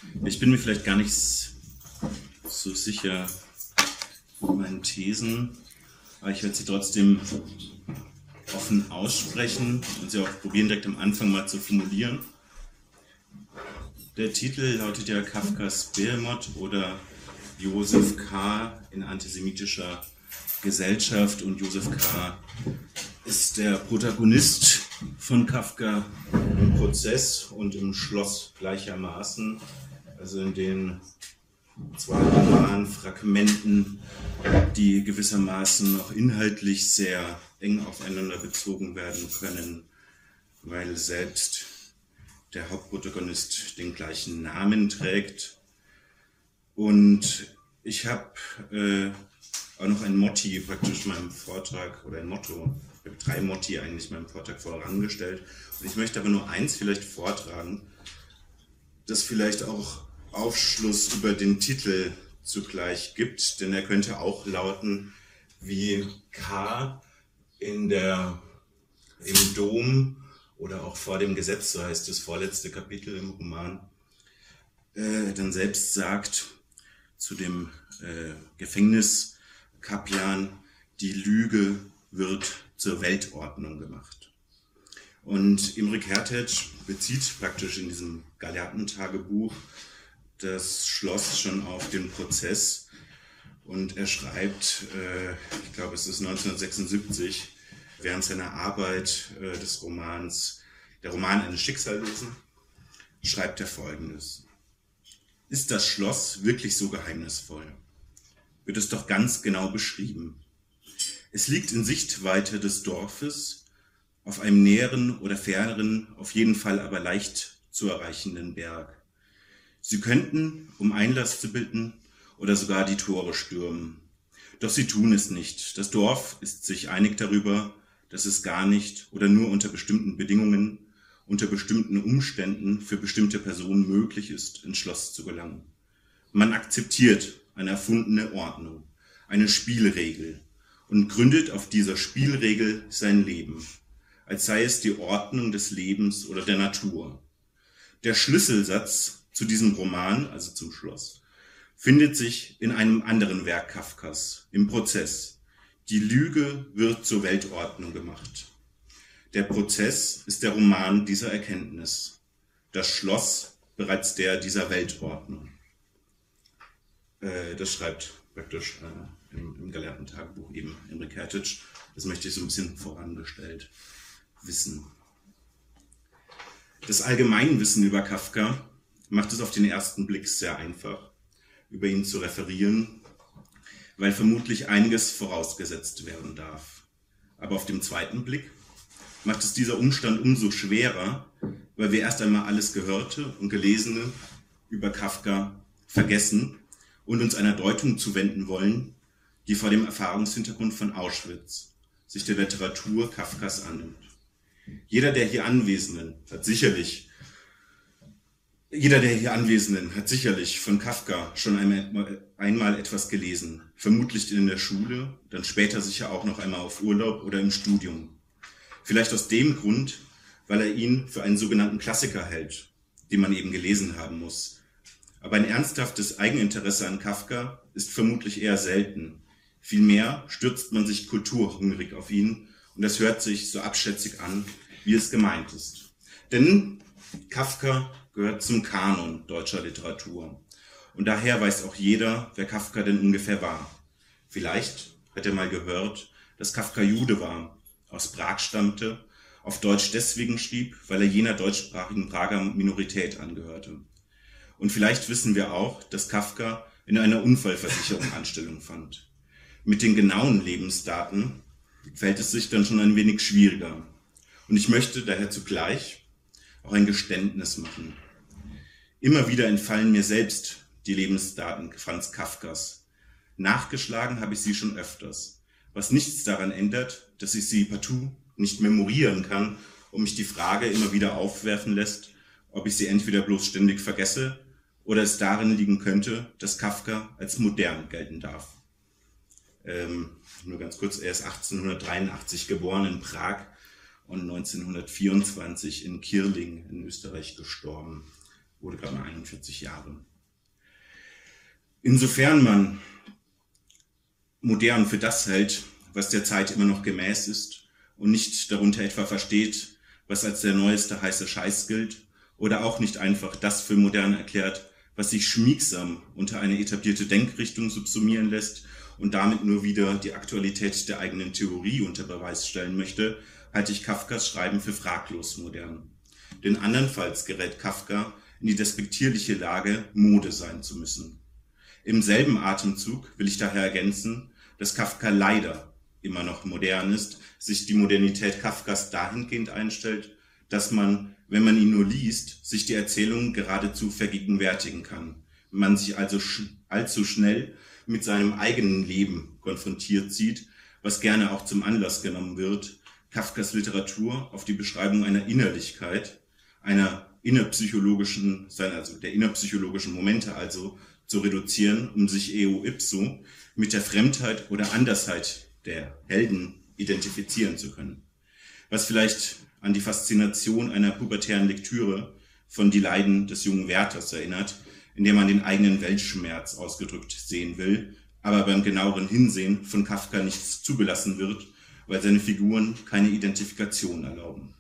Ich bin mir vielleicht gar nicht so sicher von meinen Thesen, aber ich werde sie trotzdem offen aussprechen und sie auch probieren, direkt am Anfang mal zu formulieren. Der Titel lautet ja Kafkas Behemoth oder Josef K. in antisemitischer Gesellschaft, und Josef K. ist der Protagonist von Kafka im Prozess und im Schloss gleichermaßen, also in den zwei Romanfragmenten, die gewissermaßen auch inhaltlich sehr eng aufeinander bezogen werden können, weil selbst der Hauptprotagonist den gleichen Namen trägt. Und ich habe auch noch ein Motti praktisch meinem Vortrag, oder ein Motto, ich habe 3 Motti eigentlich meinem Vortrag vorangestellt. Und ich möchte aber nur eins vielleicht vortragen, das vielleicht auch Aufschluss über den Titel zugleich gibt, denn er könnte auch lauten wie K. im Dom oder auch vor dem Gesetz, so heißt das vorletzte Kapitel im Roman, dann selbst sagt zu dem Gefängniskaplan, die Lüge wird zur Weltordnung gemacht. Und Imre Kertész bezieht praktisch in diesem Galeattentagebuch das Schloss schon auf den Prozess, und er schreibt, ich glaube es ist 1976, während seiner Arbeit des Romans Der Roman eines Schicksallosen, schreibt er Folgendes: Ist das Schloss wirklich so geheimnisvoll? Wird es doch ganz genau beschrieben. Es liegt in Sichtweite des Dorfes, auf einem näheren oder ferneren, auf jeden Fall aber leicht zu erreichenden Berg. Sie könnten um Einlass zu bitten oder sogar die Tore stürmen. Doch sie tun es nicht. Das Dorf ist sich einig darüber, dass es gar nicht oder nur unter bestimmten Bedingungen, unter bestimmten Umständen für bestimmte Personen möglich ist, ins Schloss zu gelangen. Man akzeptiert eine erfundene Ordnung, eine Spielregel, und gründet auf dieser Spielregel sein Leben, als sei es die Ordnung des Lebens oder der Natur. Der Schlüsselsatz zu diesem Roman, also zum Schloss, findet sich in einem anderen Werk Kafkas, im Prozess. Die Lüge wird zur Weltordnung gemacht. Der Prozess ist der Roman dieser Erkenntnis, das Schloss bereits der dieser Weltordnung. Das schreibt praktisch im Galeattentagebuch eben Imre Kertész. Das möchte ich so ein bisschen vorangestellt wissen. Das Allgemeinwissen über Kafka macht es auf den ersten Blick sehr einfach, über ihn zu referieren, weil vermutlich einiges vorausgesetzt werden darf. Aber auf dem zweiten Blick macht es dieser Umstand umso schwerer, weil wir erst einmal alles Gehörte und Gelesene über Kafka vergessen und uns einer Deutung zuwenden wollen, die vor dem Erfahrungshintergrund von Auschwitz sich der Literatur Kafkas annimmt. Jeder der hier Anwesenden hat sicherlich von Kafka schon einmal etwas gelesen, vermutlich in der Schule, dann später sicher auch noch einmal auf Urlaub oder im Studium. Vielleicht aus dem Grund, weil er ihn für einen sogenannten Klassiker hält, den man eben gelesen haben muss. Aber ein ernsthaftes Eigeninteresse an Kafka ist vermutlich eher selten. Vielmehr stürzt man sich kulturhungrig auf ihn, und das hört sich so abschätzig an, wie es gemeint ist. Denn Kafka gehört zum Kanon deutscher Literatur. Und daher weiß auch jeder, wer Kafka denn ungefähr war. Vielleicht hat er mal gehört, dass Kafka Jude war, aus Prag stammte, auf Deutsch deswegen schrieb, weil er jener deutschsprachigen Prager Minorität angehörte. Und vielleicht wissen wir auch, dass Kafka in einer Unfallversicherung Anstellung fand. Mit den genauen Lebensdaten fällt es sich dann schon ein wenig schwieriger. Und ich möchte daher zugleich auch ein Geständnis machen. Immer wieder entfallen mir selbst die Lebensdaten Franz Kafkas. Nachgeschlagen habe ich sie schon öfters, was nichts daran ändert, dass ich sie partout nicht memorieren kann und mich die Frage immer wieder aufwerfen lässt, ob ich sie entweder bloß ständig vergesse oder es darin liegen könnte, dass Kafka als modern gelten darf. Nur ganz kurz, er ist 1883 geboren in Prag und 1924 in Kirling in Österreich gestorben. wurde gerade mal 41 Jahre. Insofern man modern für das hält, was der Zeit immer noch gemäß ist und nicht darunter etwa versteht, was als der neueste heiße Scheiß gilt, oder auch nicht einfach das für modern erklärt, was sich schmiegsam unter eine etablierte Denkrichtung subsumieren lässt und damit nur wieder die Aktualität der eigenen Theorie unter Beweis stellen möchte, halte ich Kafkas Schreiben für fraglos modern. Denn andernfalls gerät Kafka in die despektierliche Lage, Mode sein zu müssen. Im selben Atemzug will ich daher ergänzen, dass Kafka leider immer noch modern ist, sich die Modernität Kafkas dahingehend einstellt, dass man, wenn man ihn nur liest, sich die Erzählung geradezu vergegenwärtigen kann. Man sich also allzu schnell mit seinem eigenen Leben konfrontiert sieht, was gerne auch zum Anlass genommen wird, Kafkas Literatur auf die Beschreibung einer Innerlichkeit, einer innerpsychologischen, der innerpsychologischen Momente also zu reduzieren, um sich eo ipso mit der Fremdheit oder Andersheit der Helden identifizieren zu können. Was vielleicht an die Faszination einer pubertären Lektüre von Die Leiden des jungen Werthers erinnert, in der man den eigenen Weltschmerz ausgedrückt sehen will, aber beim genaueren Hinsehen von Kafka nichts zugelassen wird, weil seine Figuren keine Identifikation erlauben.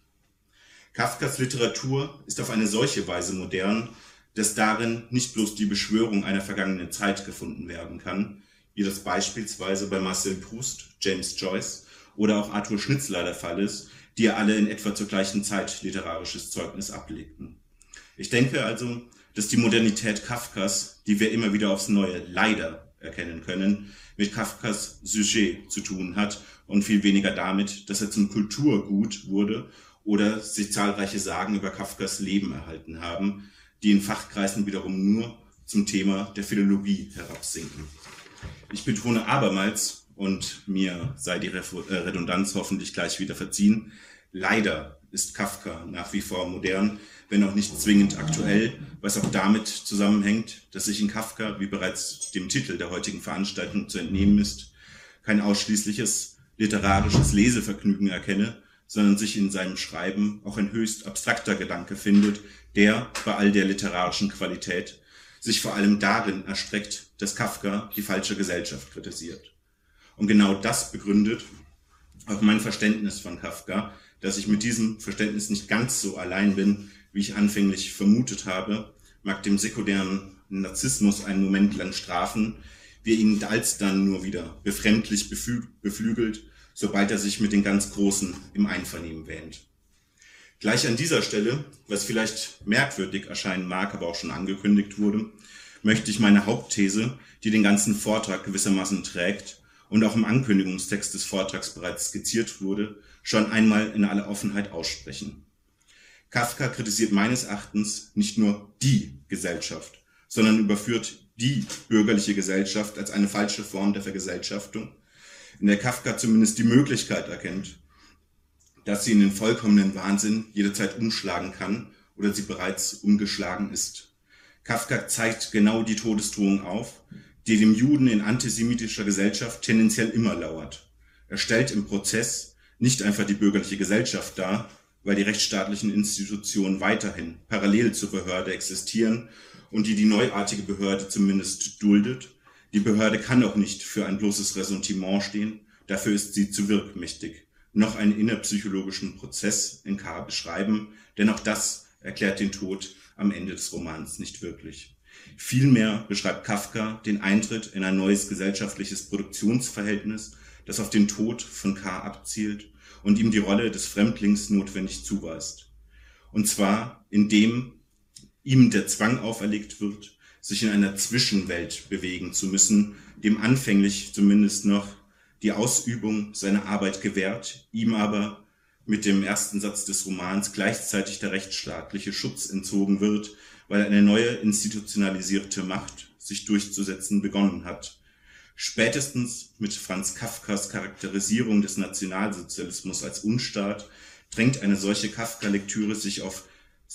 Kafkas Literatur ist auf eine solche Weise modern, dass darin nicht bloß die Beschwörung einer vergangenen Zeit gefunden werden kann, wie das beispielsweise bei Marcel Proust, James Joyce oder auch Arthur Schnitzler der Fall ist, die ja alle in etwa zur gleichen Zeit literarisches Zeugnis ablegten. Ich denke also, dass die Modernität Kafkas, die wir immer wieder aufs Neue leider erkennen können, mit Kafkas Sujet zu tun hat und viel weniger damit, dass er zum Kulturgut wurde oder sich zahlreiche Sagen über Kafkas Leben erhalten haben, die in Fachkreisen wiederum nur zum Thema der Philologie herabsinken. Ich betone abermals, und mir sei die Redundanz hoffentlich gleich wieder verziehen, leider ist Kafka nach wie vor modern, wenn auch nicht zwingend aktuell, was auch damit zusammenhängt, dass ich in Kafka, wie bereits dem Titel der heutigen Veranstaltung zu entnehmen ist, kein ausschließliches literarisches Lesevergnügen erkenne, sondern sich in seinem Schreiben auch ein höchst abstrakter Gedanke findet, der bei all der literarischen Qualität sich vor allem darin erstreckt, dass Kafka die falsche Gesellschaft kritisiert. Und genau das begründet auch mein Verständnis von Kafka, dass ich mit diesem Verständnis nicht ganz so allein bin, wie ich anfänglich vermutet habe, mag dem sekundären Narzissmus einen Moment lang strafen, wir ihn alsdann nur wieder befremdlich beflügelt, sobald er sich mit den ganz Großen im Einvernehmen wähnt. Gleich an dieser Stelle, was vielleicht merkwürdig erscheinen mag, aber auch schon angekündigt wurde, möchte ich meine Hauptthese, die den ganzen Vortrag gewissermaßen trägt und auch im Ankündigungstext des Vortrags bereits skizziert wurde, schon einmal in aller Offenheit aussprechen. Kafka kritisiert meines Erachtens nicht nur die Gesellschaft, sondern überführt die bürgerliche Gesellschaft als eine falsche Form der Vergesellschaftung, in der Kafka zumindest die Möglichkeit erkennt, dass sie in den vollkommenen Wahnsinn jederzeit umschlagen kann oder sie bereits umgeschlagen ist. Kafka zeigt genau die Todesdrohung auf, die dem Juden in antisemitischer Gesellschaft tendenziell immer lauert. Er stellt im Prozess nicht einfach die bürgerliche Gesellschaft dar, weil die rechtsstaatlichen Institutionen weiterhin parallel zur Behörde existieren und die neuartige Behörde zumindest duldet. Die Behörde kann auch nicht für ein bloßes Ressentiment stehen, dafür ist sie zu wirkmächtig. Noch einen innerpsychologischen Prozess in K. beschreiben, denn auch das erklärt den Tod am Ende des Romans nicht wirklich. Vielmehr beschreibt Kafka den Eintritt in ein neues gesellschaftliches Produktionsverhältnis, das auf den Tod von K. abzielt und ihm die Rolle des Fremdlings notwendig zuweist. Und zwar, indem ihm der Zwang auferlegt wird, sich in einer Zwischenwelt bewegen zu müssen, dem anfänglich zumindest noch die Ausübung seiner Arbeit gewährt, ihm aber mit dem ersten Satz des Romans gleichzeitig der rechtsstaatliche Schutz entzogen wird, weil eine neue institutionalisierte Macht sich durchzusetzen begonnen hat. Spätestens mit Franz Kafkas Charakterisierung des Nationalsozialismus als Unstaat drängt eine solche Kafka-Lektüre sich auf,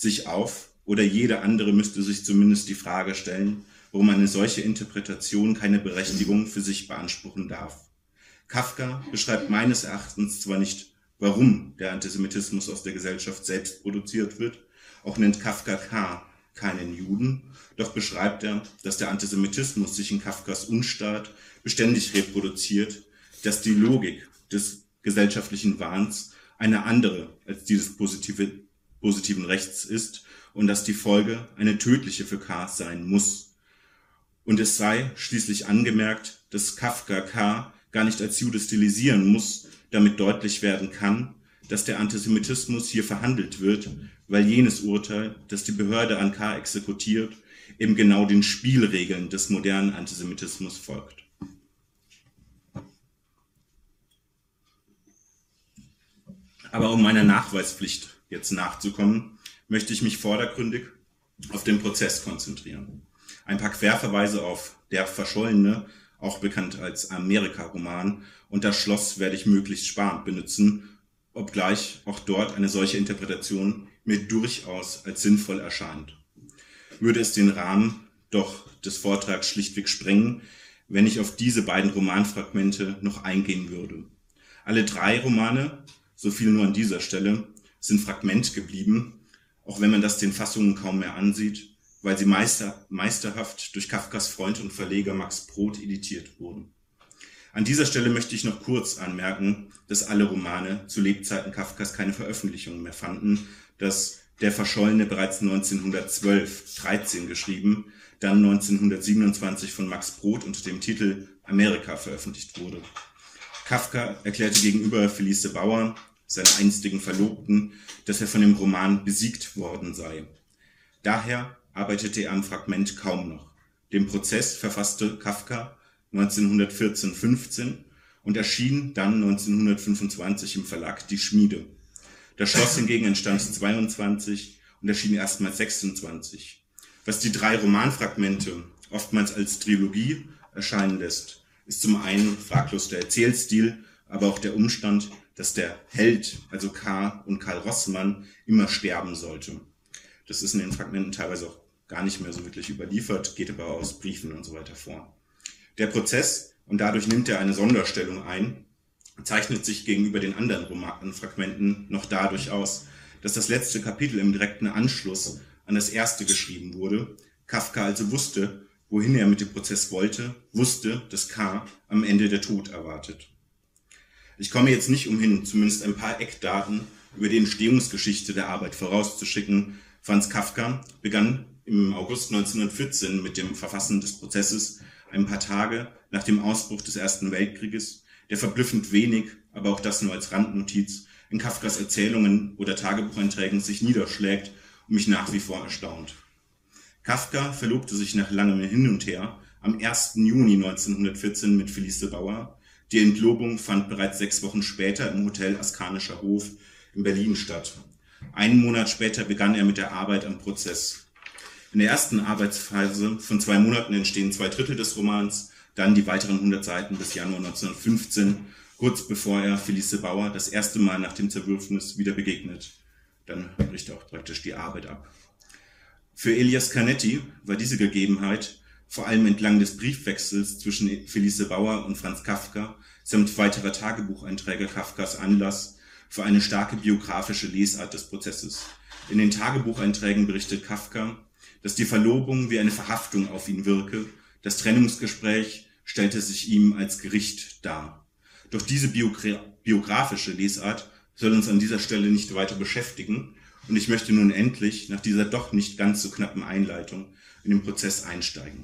oder jede andere müsste sich zumindest die Frage stellen, warum eine solche Interpretation keine Berechtigung für sich beanspruchen darf. Kafka beschreibt meines Erachtens zwar nicht, warum der Antisemitismus aus der Gesellschaft selbst produziert wird, auch nennt Kafka K. keinen Juden, doch beschreibt er, dass der Antisemitismus sich in Kafkas Unstaat beständig reproduziert, dass die Logik des gesellschaftlichen Wahns eine andere als die des positiven Rechts ist und dass die Folge eine tödliche für K. sein muss. Und es sei schließlich angemerkt, dass Kafka K. gar nicht als Jude stilisieren muss, damit deutlich werden kann, dass der Antisemitismus hier verhandelt wird, weil jenes Urteil, das die Behörde an K. exekutiert, eben genau den Spielregeln des modernen Antisemitismus folgt. Aber um meiner Nachweispflicht jetzt nachzukommen, möchte ich mich vordergründig auf den Prozess konzentrieren. Ein paar Querverweise auf Der Verschollene, auch bekannt als Amerika-Roman, und Das Schloss werde ich möglichst sparend benutzen, obgleich auch dort eine solche Interpretation mir durchaus als sinnvoll erscheint. Würde es den Rahmen doch des Vortrags schlichtweg sprengen, wenn ich auf diese beiden Romanfragmente noch eingehen würde. Alle drei Romane, so viel nur an dieser Stelle, sind Fragment geblieben, auch wenn man das den Fassungen kaum mehr ansieht, weil sie meisterhaft durch Kafkas Freund und Verleger Max Brod editiert wurden. An dieser Stelle möchte ich noch kurz anmerken, dass alle Romane zu Lebzeiten Kafkas keine Veröffentlichung mehr fanden, dass Der Verschollene bereits 1912/13 geschrieben, dann 1927 von Max Brod unter dem Titel Amerika veröffentlicht wurde. Kafka erklärte gegenüber Felice Bauer, seiner einstigen Verlobten, dass er von dem Roman besiegt worden sei. Daher arbeitete er am Fragment kaum noch. Den Prozess verfasste Kafka 1914/15 und erschien dann 1925 im Verlag Die Schmiede. Das Schloss hingegen entstand 22 und erschien erstmals 26. Was die drei Romanfragmente oftmals als Trilogie erscheinen lässt, ist zum einen fraglos der Erzählstil, aber auch der Umstand, dass der Held, also K. und Karl Rossmann, immer sterben sollte. Das ist in den Fragmenten teilweise auch gar nicht mehr so wirklich überliefert, geht aber aus Briefen und so weiter vor. Der Prozess, und dadurch nimmt er eine Sonderstellung ein, zeichnet sich gegenüber den anderen Romanfragmenten noch dadurch aus, dass das letzte Kapitel im direkten Anschluss an das erste geschrieben wurde, Kafka also wusste, wohin er mit dem Prozess wollte, wusste, dass K. am Ende der Tod erwartet. Ich komme jetzt nicht umhin, zumindest ein paar Eckdaten über die Entstehungsgeschichte der Arbeit vorauszuschicken. Franz Kafka begann im August 1914 mit dem Verfassen des Prozesses, ein paar Tage nach dem Ausbruch des Ersten Weltkrieges, der verblüffend wenig, aber auch das nur als Randnotiz, in Kafkas Erzählungen oder Tagebucheinträgen sich niederschlägt und mich nach wie vor erstaunt. Kafka verlobte sich nach langem Hin und Her am 1. Juni 1914 mit Felice Bauer. Die Entlobung fand bereits 6 Wochen später im Hotel Askanischer Hof in Berlin statt. Einen Monat später begann er mit der Arbeit am Prozess. In der ersten Arbeitsphase von 2 Monaten entstehen 2/3 des Romans, dann die weiteren 100 Seiten bis Januar 1915, kurz bevor er Felice Bauer das erste Mal nach dem Zerwürfnis wieder begegnet. Dann bricht auch praktisch die Arbeit ab. Für Elias Canetti war diese Gegebenheit, vor allem entlang des Briefwechsels zwischen Felice Bauer und Franz Kafka, samt weiterer Tagebucheinträge Kafkas Anlass für eine starke biografische Lesart des Prozesses. In den Tagebucheinträgen berichtet Kafka, dass die Verlobung wie eine Verhaftung auf ihn wirke. Das Trennungsgespräch stellte sich ihm als Gericht dar. Doch diese biografische Lesart soll uns an dieser Stelle nicht weiter beschäftigen und ich möchte nun endlich nach dieser doch nicht ganz so knappen Einleitung in den Prozess einsteigen.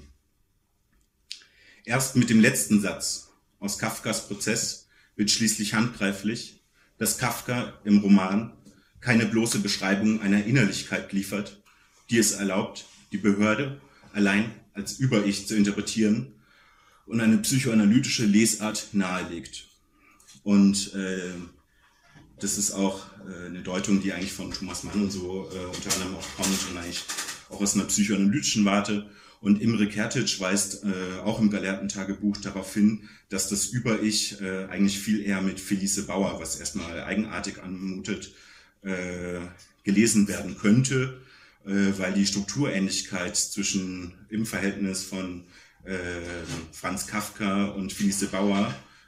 Erst mit dem letzten Satz aus Kafkas Prozess wird schließlich handgreiflich, dass Kafka im Roman keine bloße Beschreibung einer Innerlichkeit liefert, die es erlaubt, die Behörde allein als Über-Ich zu interpretieren und eine psychoanalytische Lesart nahelegt. Und das ist auch eine Deutung, die eigentlich von Thomas Mann und so unter anderem auch kommt und eigentlich auch aus einer psychoanalytischen Warte. Und Imre Kertész weist auch im Gelehrten-Tagebuch darauf hin, dass das Über-Ich eigentlich viel eher mit Felice Bauer, was erstmal eigenartig anmutet, gelesen werden könnte, weil die Strukturähnlichkeit im Verhältnis von Franz Kafka und Felice Bauer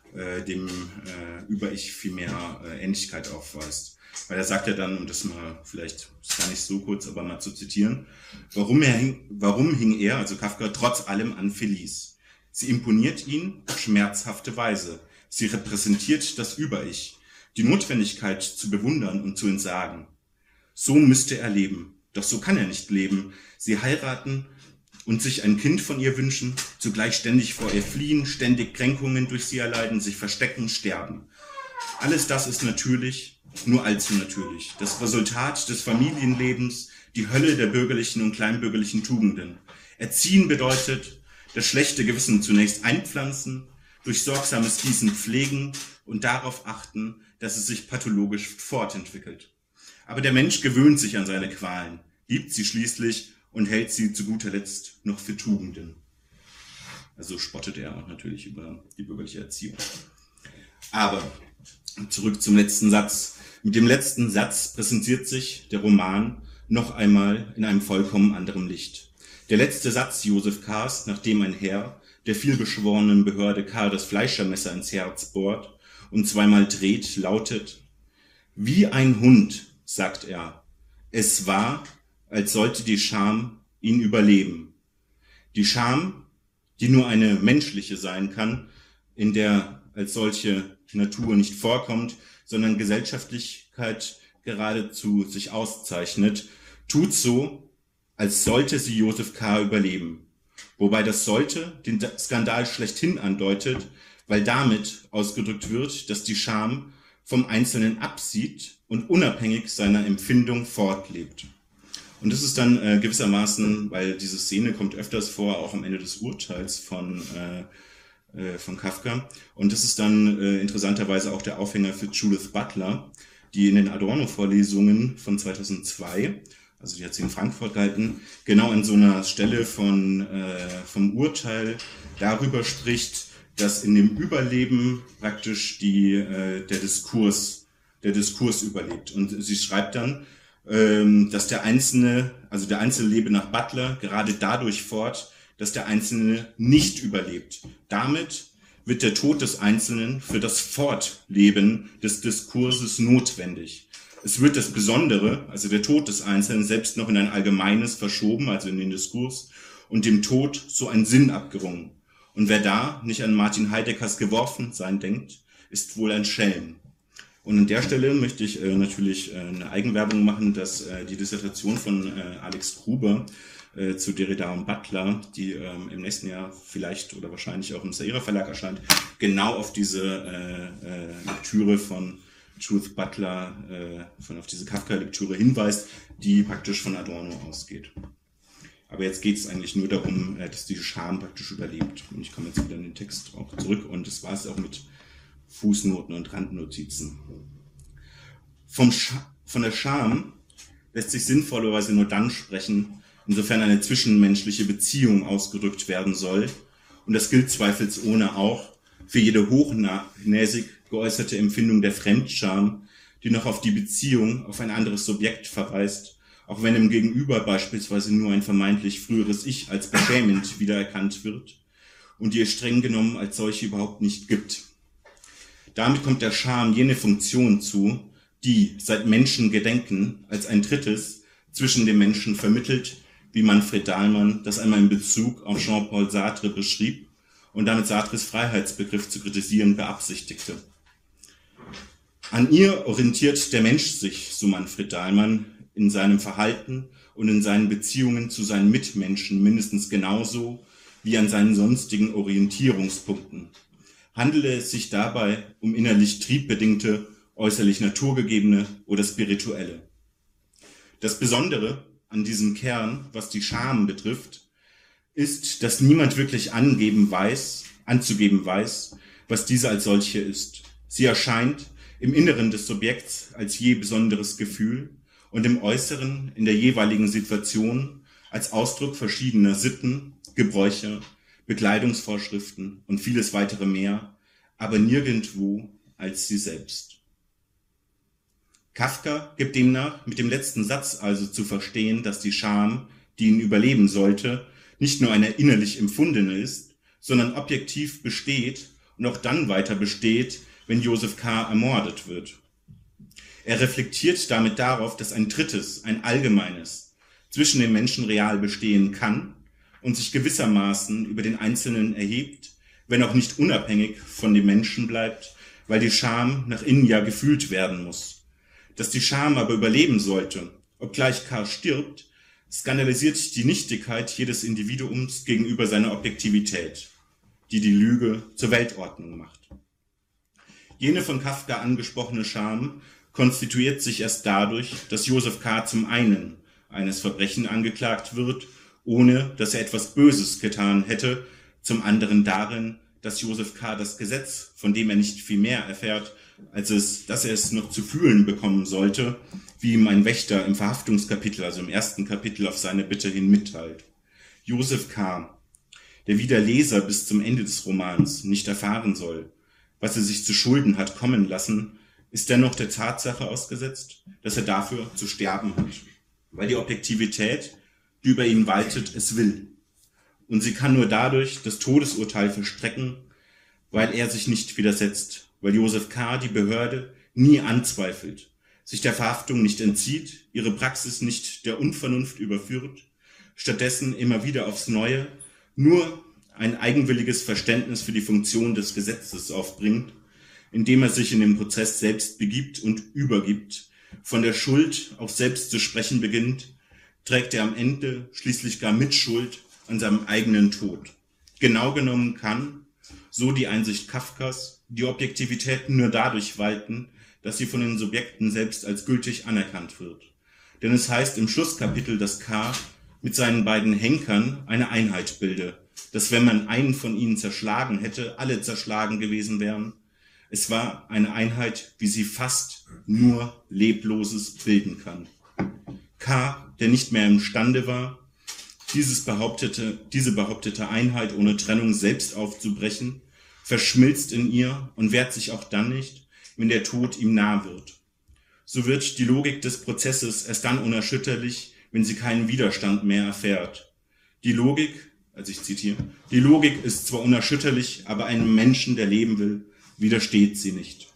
dem Über-Ich viel mehr Ähnlichkeit aufweist. Weil er sagt ja dann, und das mal vielleicht, ist gar nicht so kurz, aber mal zu zitieren, warum hing er, also Kafka, trotz allem an Felice? Sie imponiert ihn auf schmerzhafte Weise. Sie repräsentiert das Über-Ich, die Notwendigkeit zu bewundern und zu entsagen. So müsste er leben, doch so kann er nicht leben. Sie heiraten und sich ein Kind von ihr wünschen, zugleich ständig vor ihr fliehen, ständig Kränkungen durch sie erleiden, sich verstecken, sterben. Alles das ist natürlich, nur allzu natürlich. Das Resultat des Familienlebens, die Hölle der bürgerlichen und kleinbürgerlichen Tugenden. Erziehen bedeutet, das schlechte Gewissen zunächst einpflanzen, durch sorgsames Gießen pflegen und darauf achten, dass es sich pathologisch fortentwickelt. Aber der Mensch gewöhnt sich an seine Qualen, liebt sie schließlich und hält sie zu guter Letzt noch für Tugenden. Also spottet er auch natürlich über die bürgerliche Erziehung. Aber zurück zum letzten Satz. Mit dem letzten Satz präsentiert sich der Roman noch einmal in einem vollkommen anderen Licht. Der letzte Satz Joseph K.'s, nachdem ein Herr der vielbeschworenen Behörde K. das Fleischermesser ins Herz bohrt und zweimal dreht, lautet: Wie ein Hund, sagt er. Es war, als sollte die Scham ihn überleben. Die Scham, die nur eine menschliche sein kann, in der als solche Natur nicht vorkommt, sondern Gesellschaftlichkeit geradezu sich auszeichnet, tut so, als sollte sie Joseph K. überleben. Wobei das sollte den Skandal schlechthin andeutet, weil damit ausgedrückt wird, dass die Scham vom Einzelnen absieht und unabhängig seiner Empfindung fortlebt. Und das ist dann gewissermaßen, weil diese Szene kommt öfters vor, auch am Ende des Urteils von Kafka. Und das ist dann interessanterweise auch der Aufhänger für Judith Butler, die in den Adorno-Vorlesungen von 2002, also die hat sie in Frankfurt gehalten, genau an so einer Stelle vom Urteil darüber spricht, dass in dem Überleben praktisch der Diskurs überlebt. Und sie schreibt dann, dass der Einzelne lebe nach Butler gerade dadurch fort, dass der Einzelne nicht überlebt. Damit wird der Tod des Einzelnen für das Fortleben des Diskurses notwendig. Es wird das Besondere, also der Tod des Einzelnen, selbst noch in ein Allgemeines verschoben, also in den Diskurs, und dem Tod so ein Sinn abgerungen. Und wer da nicht an Martin Heideggers Geworfensein denkt, ist wohl ein Schelm. Und an der Stelle möchte ich natürlich eine Eigenwerbung machen, dass die Dissertation von Alex Gruber zu Derrida und Butler, die im nächsten Jahr vielleicht oder wahrscheinlich auch im Saira Verlag erscheint, genau auf diese Lektüre von Judith Butler, auf diese Kafka-Lektüre hinweist, die praktisch von Adorno ausgeht. Aber jetzt geht es eigentlich nur darum, dass die Scham praktisch überlebt. Und ich komme jetzt wieder in den Text auch zurück und das war es auch mit Fußnoten und Randnotizen. Von der Scham lässt sich sinnvollerweise nur dann sprechen, insofern eine zwischenmenschliche Beziehung ausgedrückt werden soll. Und das gilt zweifelsohne auch für jede hochnäsig geäußerte Empfindung der Fremdscham, die noch auf die Beziehung, auf ein anderes Subjekt verweist, auch wenn im Gegenüber beispielsweise nur ein vermeintlich früheres Ich als beschämend wiedererkannt wird und die es streng genommen als solche überhaupt nicht gibt. Damit kommt der Scham jene Funktion zu, die seit Menschengedenken als ein drittes zwischen den Menschen vermittelt, wie Manfred Dahlmann das einmal in Bezug auf Jean-Paul Sartre beschrieb und damit Sartres Freiheitsbegriff zu kritisieren beabsichtigte. An ihr orientiert der Mensch sich, so Manfred Dahlmann, in seinem Verhalten und in seinen Beziehungen zu seinen Mitmenschen mindestens genauso wie an seinen sonstigen Orientierungspunkten. Handele es sich dabei um innerlich triebbedingte, äußerlich naturgegebene oder spirituelle. Das Besondere an diesem Kern, was die Scham betrifft, ist, dass niemand wirklich anzugeben weiß, was diese als solche ist. Sie erscheint im Inneren des Subjekts als je besonderes Gefühl und im Äußeren in der jeweiligen Situation als Ausdruck verschiedener Sitten, Gebräuche, Bekleidungsvorschriften und vieles weitere mehr, aber nirgendwo als sie selbst. Kafka gibt demnach mit dem letzten Satz also zu verstehen, dass die Scham, die ihn überleben sollte, nicht nur eine innerlich empfundene ist, sondern objektiv besteht und auch dann weiter besteht, wenn Joseph K. ermordet wird. Er reflektiert damit darauf, dass ein drittes, ein allgemeines, zwischen den Menschen real bestehen kann und sich gewissermaßen über den Einzelnen erhebt, wenn auch nicht unabhängig von dem Menschen bleibt, weil die Scham nach innen ja gefühlt werden muss. Dass die Scham aber überleben sollte, obgleich K. stirbt, skandalisiert die Nichtigkeit jedes Individuums gegenüber seiner Objektivität, die die Lüge zur Weltordnung macht. Jene von Kafka angesprochene Scham konstituiert sich erst dadurch, dass Joseph K. zum einen eines Verbrechens angeklagt wird, ohne dass er etwas Böses getan hätte, zum anderen darin, dass Joseph K. das Gesetz, von dem er nicht viel mehr erfährt, dass er es noch zu fühlen bekommen sollte, wie ihm ein Wächter im Verhaftungskapitel, also im ersten Kapitel, auf seine Bitte hin mitteilt. Joseph K., der wie der Leser bis zum Ende des Romans nicht erfahren soll, was er sich zu Schulden hat kommen lassen, ist dennoch der Tatsache ausgesetzt, dass er dafür zu sterben hat, weil die Objektivität, die über ihn waltet, es will. Und sie kann nur dadurch das Todesurteil verstrecken, weil er sich nicht widersetzt, weil Joseph K. die Behörde nie anzweifelt, sich der Verhaftung nicht entzieht, ihre Praxis nicht der Unvernunft überführt, stattdessen immer wieder aufs Neue nur ein eigenwilliges Verständnis für die Funktion des Gesetzes aufbringt, indem er sich in den Prozess selbst begibt und übergibt, von der Schuld auch selbst zu sprechen beginnt, trägt er am Ende schließlich gar Mitschuld an seinem eigenen Tod. Genau genommen kann, so die Einsicht Kafkas, die Objektivität nur dadurch walten, dass sie von den Subjekten selbst als gültig anerkannt wird. Denn es heißt im Schlusskapitel, dass K. mit seinen beiden Henkern eine Einheit bilde, dass wenn man einen von ihnen zerschlagen hätte, alle zerschlagen gewesen wären. Es war eine Einheit, wie sie fast nur Lebloses bilden kann. K., der nicht mehr imstande war, diese behauptete Einheit ohne Trennung selbst aufzubrechen, verschmilzt in ihr und wehrt sich auch dann nicht, wenn der Tod ihm nah wird. So wird die Logik des Prozesses erst dann unerschütterlich, wenn sie keinen Widerstand mehr erfährt. Die Logik, also ich zitiere, die Logik ist zwar unerschütterlich, aber einem Menschen, der leben will, widersteht sie nicht.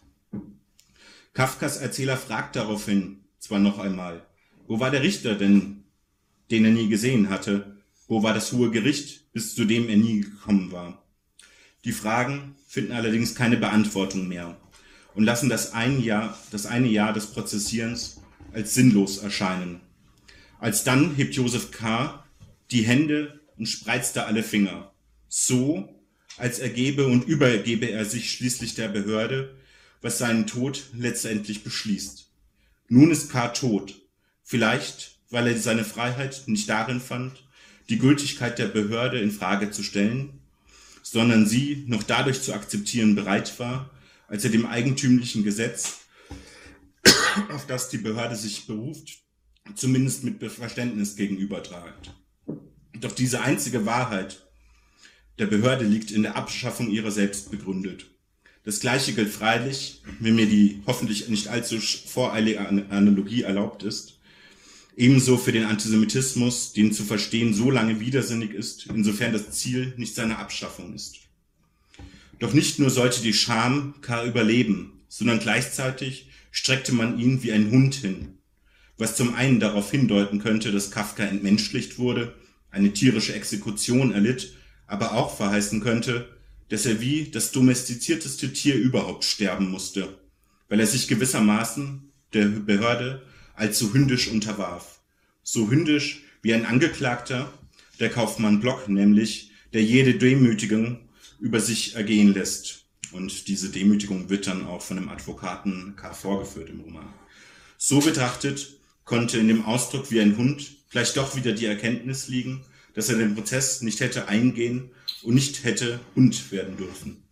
Kafkas Erzähler fragt daraufhin zwar noch einmal, wo war der Richter denn, den er nie gesehen hatte? Wo war das hohe Gericht, bis zu dem er nie gekommen war? Die Fragen finden allerdings keine Beantwortung mehr und lassen das eine Jahr des Prozessierens als sinnlos erscheinen. Alsdann hebt Joseph K. die Hände und spreizte alle Finger, so als ergebe und übergebe er sich schließlich der Behörde, was seinen Tod letztendlich beschließt. Nun ist K. tot, vielleicht, weil er seine Freiheit nicht darin fand, die Gültigkeit der Behörde in Frage zu stellen, sondern sie noch dadurch zu akzeptieren bereit war, als er dem eigentümlichen Gesetz, auf das die Behörde sich beruft, zumindest mit Verständnis gegenübertrat. Doch diese einzige Wahrheit der Behörde liegt in der Abschaffung ihrer selbst begründet. Das Gleiche gilt freilich, wenn mir die hoffentlich nicht allzu voreilige Analogie erlaubt ist, ebenso für den Antisemitismus, den zu verstehen so lange widersinnig ist, insofern das Ziel nicht seine Abschaffung ist. Doch nicht nur sollte die Scham K. überleben, sondern gleichzeitig streckte man ihn wie ein Hund hin, was zum einen darauf hindeuten könnte, dass Kafka entmenschlicht wurde, eine tierische Exekution erlitt, aber auch verheißen könnte, dass er wie das domestizierteste Tier überhaupt sterben musste, weil er sich gewissermaßen der Behörde allzu hündisch unterwarf. So hündisch wie ein Angeklagter, der Kaufmann Block nämlich, der jede Demütigung über sich ergehen lässt. Und diese Demütigung wird dann auch von dem Advokaten K. vorgeführt im Roman. So betrachtet konnte in dem Ausdruck wie ein Hund vielleicht doch wieder die Erkenntnis liegen, dass er den Prozess nicht hätte eingehen und nicht hätte Hund werden dürfen.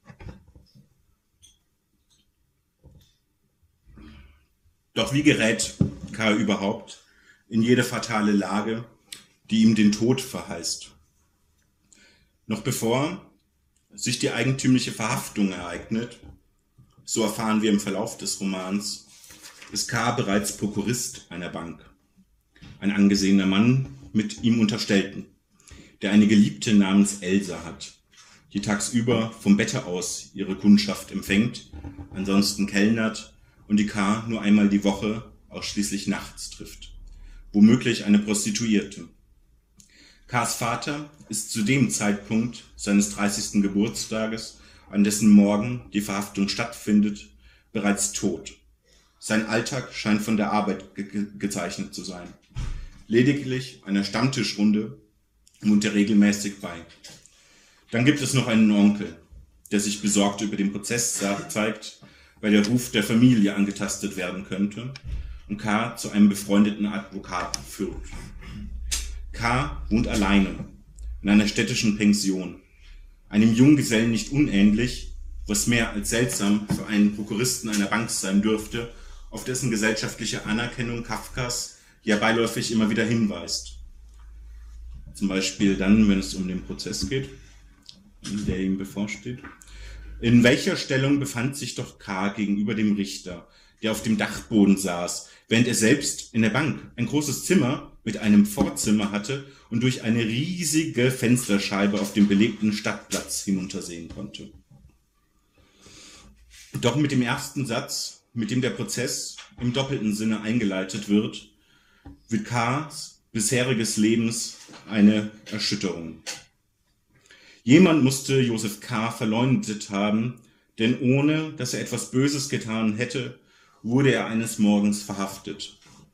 Doch wie gerät K. überhaupt in jede fatale Lage, die ihm den Tod verheißt? Noch bevor sich die eigentümliche Verhaftung ereignet, so erfahren wir im Verlauf des Romans, ist K. bereits Prokurist einer Bank. Ein angesehener Mann mit ihm Unterstellten, der eine Geliebte namens Elsa hat. die tagsüber vom Bette aus ihre Kundschaft empfängt, ansonsten kellnert und die K. nur einmal die Woche, ausschließlich nachts, trifft. Womöglich eine Prostituierte. K.s Vater ist zu dem Zeitpunkt seines 30. Geburtstages, an dessen Morgen die Verhaftung stattfindet, bereits tot. Sein Alltag scheint von der Arbeit gezeichnet zu sein. Lediglich einer Stammtischrunde wohnt er regelmäßig bei. Dann gibt es noch einen Onkel, der sich besorgt über den Prozess zeigt, weil der Ruf der Familie angetastet werden könnte und K. zu einem befreundeten Advokaten führt. K. wohnt alleine in einer städtischen Pension, einem Junggesellen nicht unähnlich, was mehr als seltsam für einen Prokuristen einer Bank sein dürfte, auf dessen gesellschaftliche Anerkennung Kafkas ja beiläufig immer wieder hinweist. Zum Beispiel dann, wenn es um den Prozess geht, der ihm bevorsteht. In welcher Stellung befand sich doch K. gegenüber dem Richter, der auf dem Dachboden saß, während er selbst in der Bank ein großes Zimmer mit einem Vorzimmer hatte und durch eine riesige Fensterscheibe auf dem belegten Stadtplatz hinuntersehen konnte. Doch mit dem ersten Satz, mit dem der Prozess im doppelten Sinne eingeleitet wird K.s bisheriges Lebens eine Erschütterung. Jemand musste Josef K. verleumdet haben, denn ohne dass er etwas Böses getan hätte, wurde er eines Morgens verhaftet.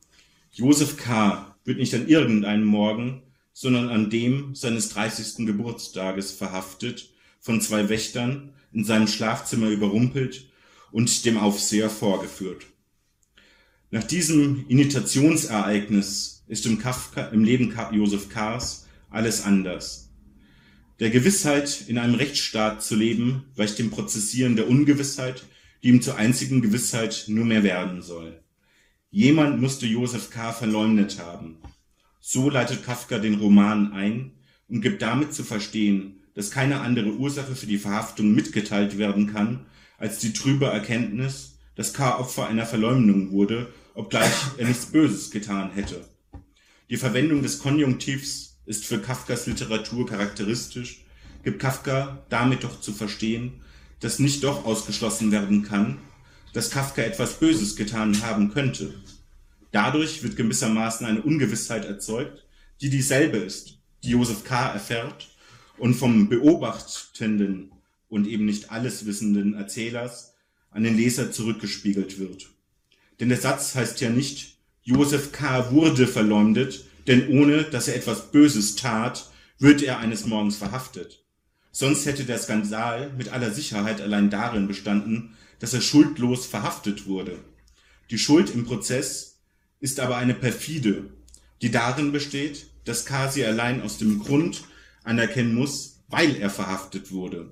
Josef K. wird nicht an irgendeinem Morgen, sondern an dem seines 30. Geburtstages verhaftet, von 2 Wächtern in seinem Schlafzimmer überrumpelt und dem Aufseher vorgeführt. Nach diesem Initiationsereignis ist im Leben Josef K.s alles anders. Der Gewissheit, in einem Rechtsstaat zu leben, weicht dem Prozessieren der Ungewissheit, die ihm zur einzigen Gewissheit nur mehr werden soll. Jemand musste Josef K. verleumdet haben. So leitet Kafka den Roman ein und gibt damit zu verstehen, dass keine andere Ursache für die Verhaftung mitgeteilt werden kann, als die trübe Erkenntnis, dass K. Opfer einer Verleumdung wurde, obgleich er nichts Böses getan hätte. Die Verwendung des Konjunktivs ist für Kafkas Literatur charakteristisch, gibt Kafka damit doch zu verstehen, dass nicht doch ausgeschlossen werden kann, dass Kafka etwas Böses getan haben könnte. Dadurch wird gewissermaßen eine Ungewissheit erzeugt, die dieselbe ist, die Josef K. erfährt und vom beobachtenden und eben nicht alles wissenden Erzählers an den Leser zurückgespiegelt wird. Denn der Satz heißt ja nicht, Josef K. wurde verleumdet, denn ohne dass er etwas Böses tat, wird er eines Morgens verhaftet. Sonst hätte der Skandal mit aller Sicherheit allein darin bestanden, dass er schuldlos verhaftet wurde. Die Schuld im Prozess ist aber eine perfide, die darin besteht, dass K. sie allein aus dem Grund anerkennen muss, weil er verhaftet wurde.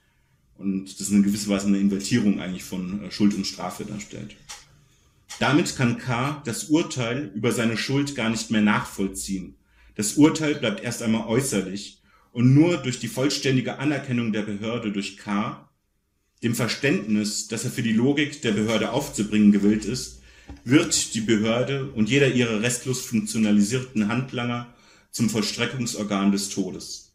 Und das in gewisser Weise eine Invertierung eigentlich von Schuld und Strafe darstellt. Damit kann K. das Urteil über seine Schuld gar nicht mehr nachvollziehen. Das Urteil bleibt erst einmal äußerlich und nur durch die vollständige Anerkennung der Behörde durch K., dem Verständnis, das er für die Logik der Behörde aufzubringen gewillt ist, wird die Behörde und jeder ihrer restlos funktionalisierten Handlanger zum Vollstreckungsorgan des Todes.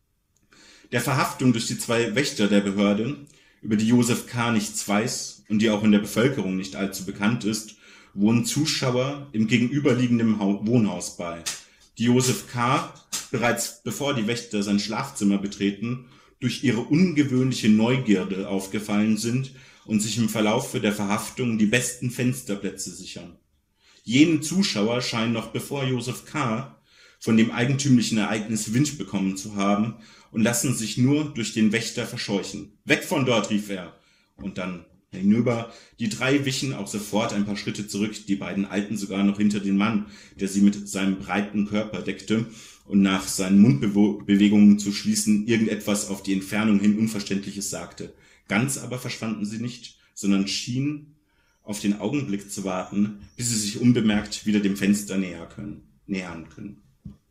Der Verhaftung durch die 2 Wächter der Behörde, über die Josef K. nichts weiß und die auch in der Bevölkerung nicht allzu bekannt ist, wohnen Zuschauer im gegenüberliegenden Wohnhaus bei, die Josef K. bereits bevor die Wächter sein Schlafzimmer betreten, durch ihre ungewöhnliche Neugierde aufgefallen sind und sich im Verlaufe der Verhaftung die besten Fensterplätze sichern. Jene Zuschauer scheinen noch bevor Josef K. von dem eigentümlichen Ereignis Wind bekommen zu haben und lassen sich nur durch den Wächter verscheuchen. Weg von dort, rief er. Und dann hinüber. Die 3 wichen auch sofort ein paar Schritte zurück, die beiden Alten sogar noch hinter den Mann, der sie mit seinem breiten Körper deckte und nach seinen Mundbewegungen zu schließen irgendetwas auf die Entfernung hin Unverständliches sagte. Ganz aber verschwanden sie nicht, sondern schienen auf den Augenblick zu warten, bis sie sich unbemerkt wieder dem Fenster nähern können.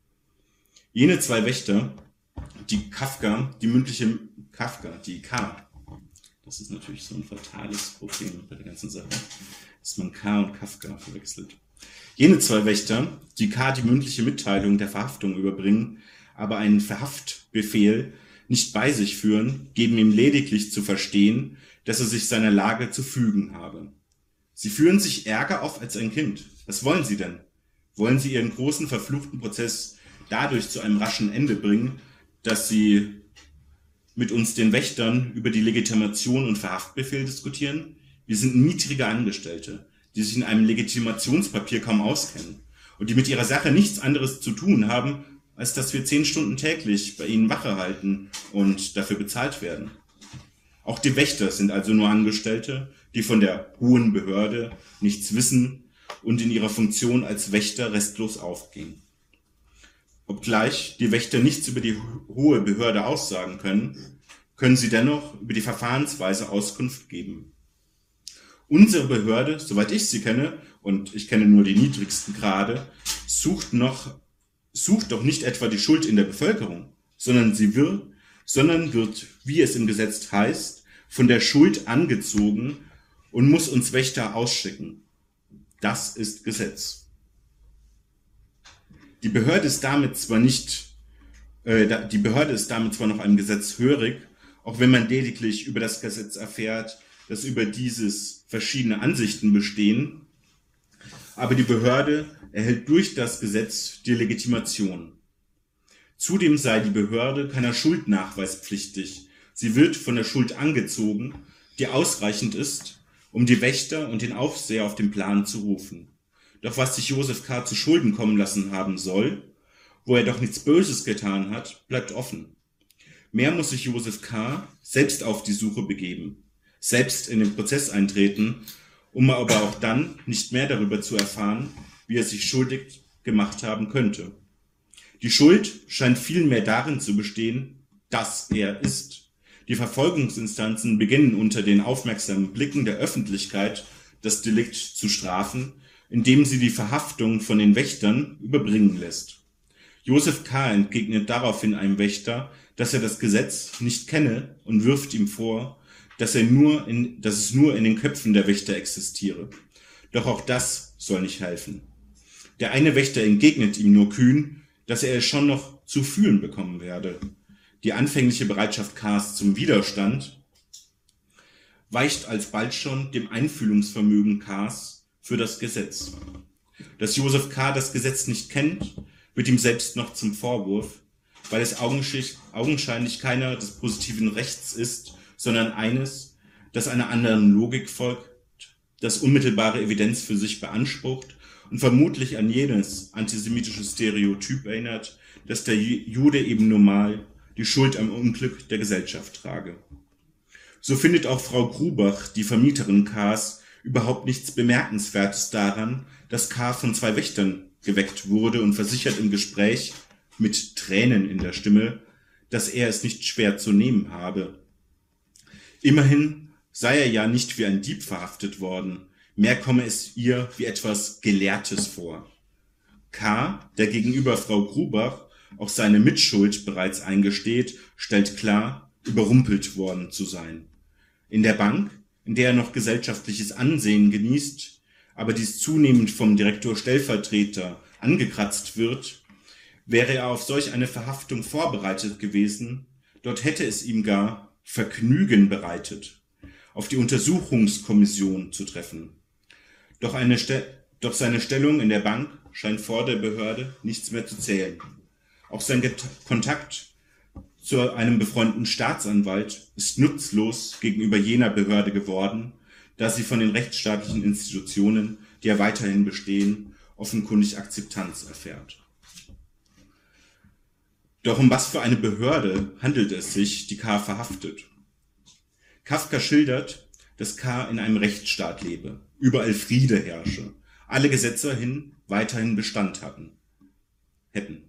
Jene 2 Wächter, die K. Das ist natürlich so ein fatales Problem bei der ganzen Sache, dass man K. und Kafka verwechselt. Jene 2 Wächter, die K. die mündliche Mitteilung der Verhaftung überbringen, aber einen Verhaftbefehl nicht bei sich führen, geben ihm lediglich zu verstehen, dass er sich seiner Lage zu fügen habe. Sie führen sich ärger auf als ein Kind. Was wollen sie denn? Wollen sie ihren großen, verfluchten Prozess dadurch zu einem raschen Ende bringen, dass sie mit uns, den Wächtern, über die Legitimation und Verhaftbefehl diskutieren? Wir sind niedrige Angestellte, die sich in einem Legitimationspapier kaum auskennen und die mit ihrer Sache nichts anderes zu tun haben, als dass wir 10 Stunden täglich bei ihnen Wache halten und dafür bezahlt werden. Auch die Wächter sind also nur Angestellte, die von der hohen Behörde nichts wissen und in ihrer Funktion als Wächter restlos aufgehen. Obgleich die Wächter nichts über die hohe Behörde aussagen können, können sie dennoch über die Verfahrensweise Auskunft geben. Unsere Behörde, soweit ich sie kenne, und ich kenne nur die niedrigsten Grade, sucht doch nicht etwa die Schuld in der Bevölkerung, sondern wird, wie es im Gesetz heißt, von der Schuld angezogen und muss uns Wächter ausschicken. Das ist Gesetz. Die Behörde ist damit zwar noch einem Gesetz hörig, auch wenn man lediglich über das Gesetz erfährt, dass über dieses verschiedene Ansichten bestehen, aber die Behörde erhält durch das Gesetz die Legitimation. Zudem sei die Behörde keiner Schuld nachweispflichtig. Sie wird von der Schuld angezogen, die ausreichend ist, um die Wächter und den Aufseher auf den Plan zu rufen. Doch was sich Josef K. zu Schulden kommen lassen haben soll, wo er doch nichts Böses getan hat, bleibt offen. Mehr muss sich Josef K. selbst auf die Suche begeben, selbst in den Prozess eintreten, um aber auch dann nicht mehr darüber zu erfahren, wie er sich schuldig gemacht haben könnte. Die Schuld scheint vielmehr darin zu bestehen, dass er ist. Die Verfolgungsinstanzen beginnen unter den aufmerksamen Blicken der Öffentlichkeit das Delikt zu strafen, indem sie die Verhaftung von den Wächtern überbringen lässt. Josef K. entgegnet daraufhin einem Wächter, dass er das Gesetz nicht kenne und wirft ihm vor, dass es nur in den Köpfen der Wächter existiere. Doch auch das soll nicht helfen. Der eine Wächter entgegnet ihm nur kühn, dass er es schon noch zu fühlen bekommen werde. Die anfängliche Bereitschaft K.s zum Widerstand weicht alsbald schon dem Einfühlungsvermögen K.s für das Gesetz. Dass Josef K. das Gesetz nicht kennt, wird ihm selbst noch zum Vorwurf, weil es augenscheinlich keiner des positiven Rechts ist, sondern eines, das einer anderen Logik folgt, das unmittelbare Evidenz für sich beansprucht und vermutlich an jenes antisemitische Stereotyp erinnert, dass der Jude eben normal die Schuld am Unglück der Gesellschaft trage. So findet auch Frau Grubach, die Vermieterin K.s, überhaupt nichts Bemerkenswertes daran, dass K. von 2 Wächtern geweckt wurde und versichert im Gespräch mit Tränen in der Stimme, dass er es nicht schwer zu nehmen habe. Immerhin sei er ja nicht wie ein Dieb verhaftet worden, mehr komme es ihr wie etwas Gelehrtes vor. K., der gegenüber Frau Grubach auch seine Mitschuld bereits eingesteht, stellt klar, überrumpelt worden zu sein. In der Bank, in der er noch gesellschaftliches Ansehen genießt, aber dies zunehmend vom Direktor-Stellvertreter angekratzt wird, wäre er auf solch eine Verhaftung vorbereitet gewesen, dort hätte es ihm gar Vergnügen bereitet, auf die Untersuchungskommission zu treffen. Doch seine Stellung in der Bank scheint vor der Behörde nichts mehr zu zählen. Auch sein Kontakt zu einem befreundeten Staatsanwalt ist nutzlos gegenüber jener Behörde geworden, da sie von den rechtsstaatlichen Institutionen, die ja weiterhin bestehen, offenkundig Akzeptanz erfährt. Doch um was für eine Behörde handelt es sich, die K. verhaftet? Kafka schildert, dass K. in einem Rechtsstaat lebe, überall Friede herrsche, alle Gesetze weiterhin Bestand hätten.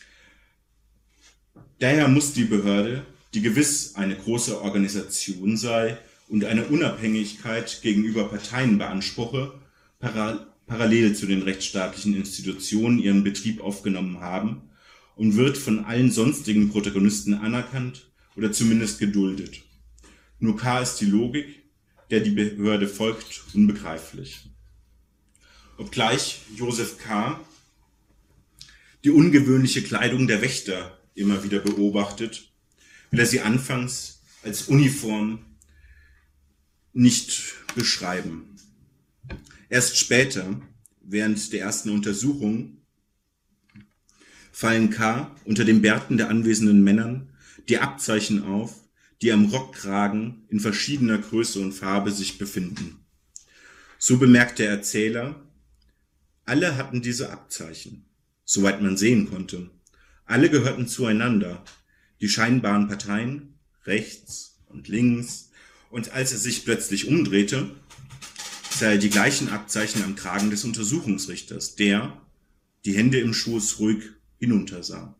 Daher muss die Behörde, die gewiss eine große Organisation sei und eine Unabhängigkeit gegenüber Parteien beanspruche, parallel zu den rechtsstaatlichen Institutionen ihren Betrieb aufgenommen haben und wird von allen sonstigen Protagonisten anerkannt oder zumindest geduldet. Nur K. ist die Logik, der die Behörde folgt, unbegreiflich. Obgleich Josef K. die ungewöhnliche Kleidung der Wächter immer wieder beobachtet, will er sie anfangs als Uniform nicht beschreiben. Erst später, während der ersten Untersuchung, fallen K. unter den Bärten der anwesenden Männern die Abzeichen auf, die am Rockkragen in verschiedener Größe und Farbe sich befinden. So bemerkt der Erzähler, alle hatten diese Abzeichen, soweit man sehen konnte. Alle gehörten zueinander, die scheinbaren Parteien, rechts und links, und als er sich plötzlich umdrehte, sah er die gleichen Abzeichen am Kragen des Untersuchungsrichters, der, die Hände im Schoß, ruhig hinuntersah.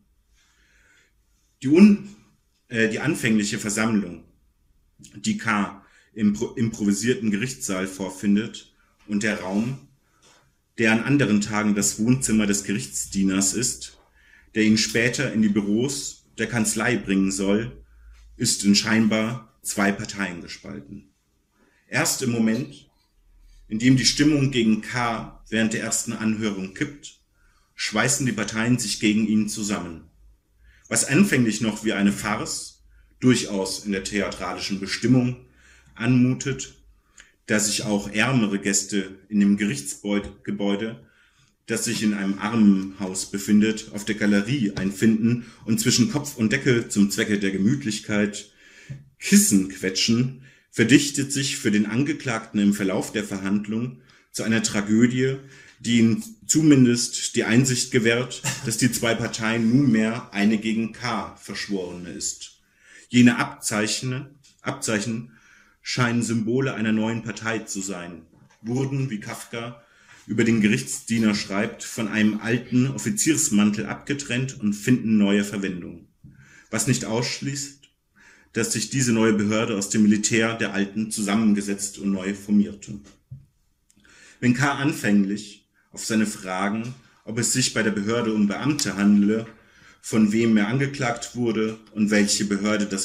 Die anfängliche Versammlung, die K. im improvisierten Gerichtssaal vorfindet, und der Raum, der an anderen Tagen das Wohnzimmer des Gerichtsdieners ist, der ihn später in die Büros der Kanzlei bringen soll, ist in scheinbar zwei Parteien gespalten. Erst im Moment, in dem die Stimmung gegen K. während der ersten Anhörung kippt, schweißen die Parteien sich gegen ihn zusammen. Was anfänglich noch wie eine Farce, durchaus in der theatralischen Bestimmung, anmutet, dass sich auch ärmere Gäste in dem Gerichtsgebäude, das sich in einem Armenhaus befindet, auf der Galerie einfinden und zwischen Kopf und Decke zum Zwecke der Gemütlichkeit Kissen quetschen, verdichtet sich für den Angeklagten im Verlauf der Verhandlung zu einer Tragödie, die ihm zumindest die Einsicht gewährt, dass die zwei Parteien nunmehr eine gegen K. verschworene ist. Jene Abzeichen scheinen Symbole einer neuen Partei zu sein, wurden, wie Kafka über den Gerichtsdiener schreibt, von einem alten Offiziersmantel abgetrennt und finden neue Verwendung. Was nicht ausschließt, dass sich diese neue Behörde aus dem Militär der Alten zusammengesetzt und neu formierte. Wenn K. anfänglich auf seine Fragen, ob es sich bei der Behörde um Beamte handele, von wem er angeklagt wurde und welche Behörde das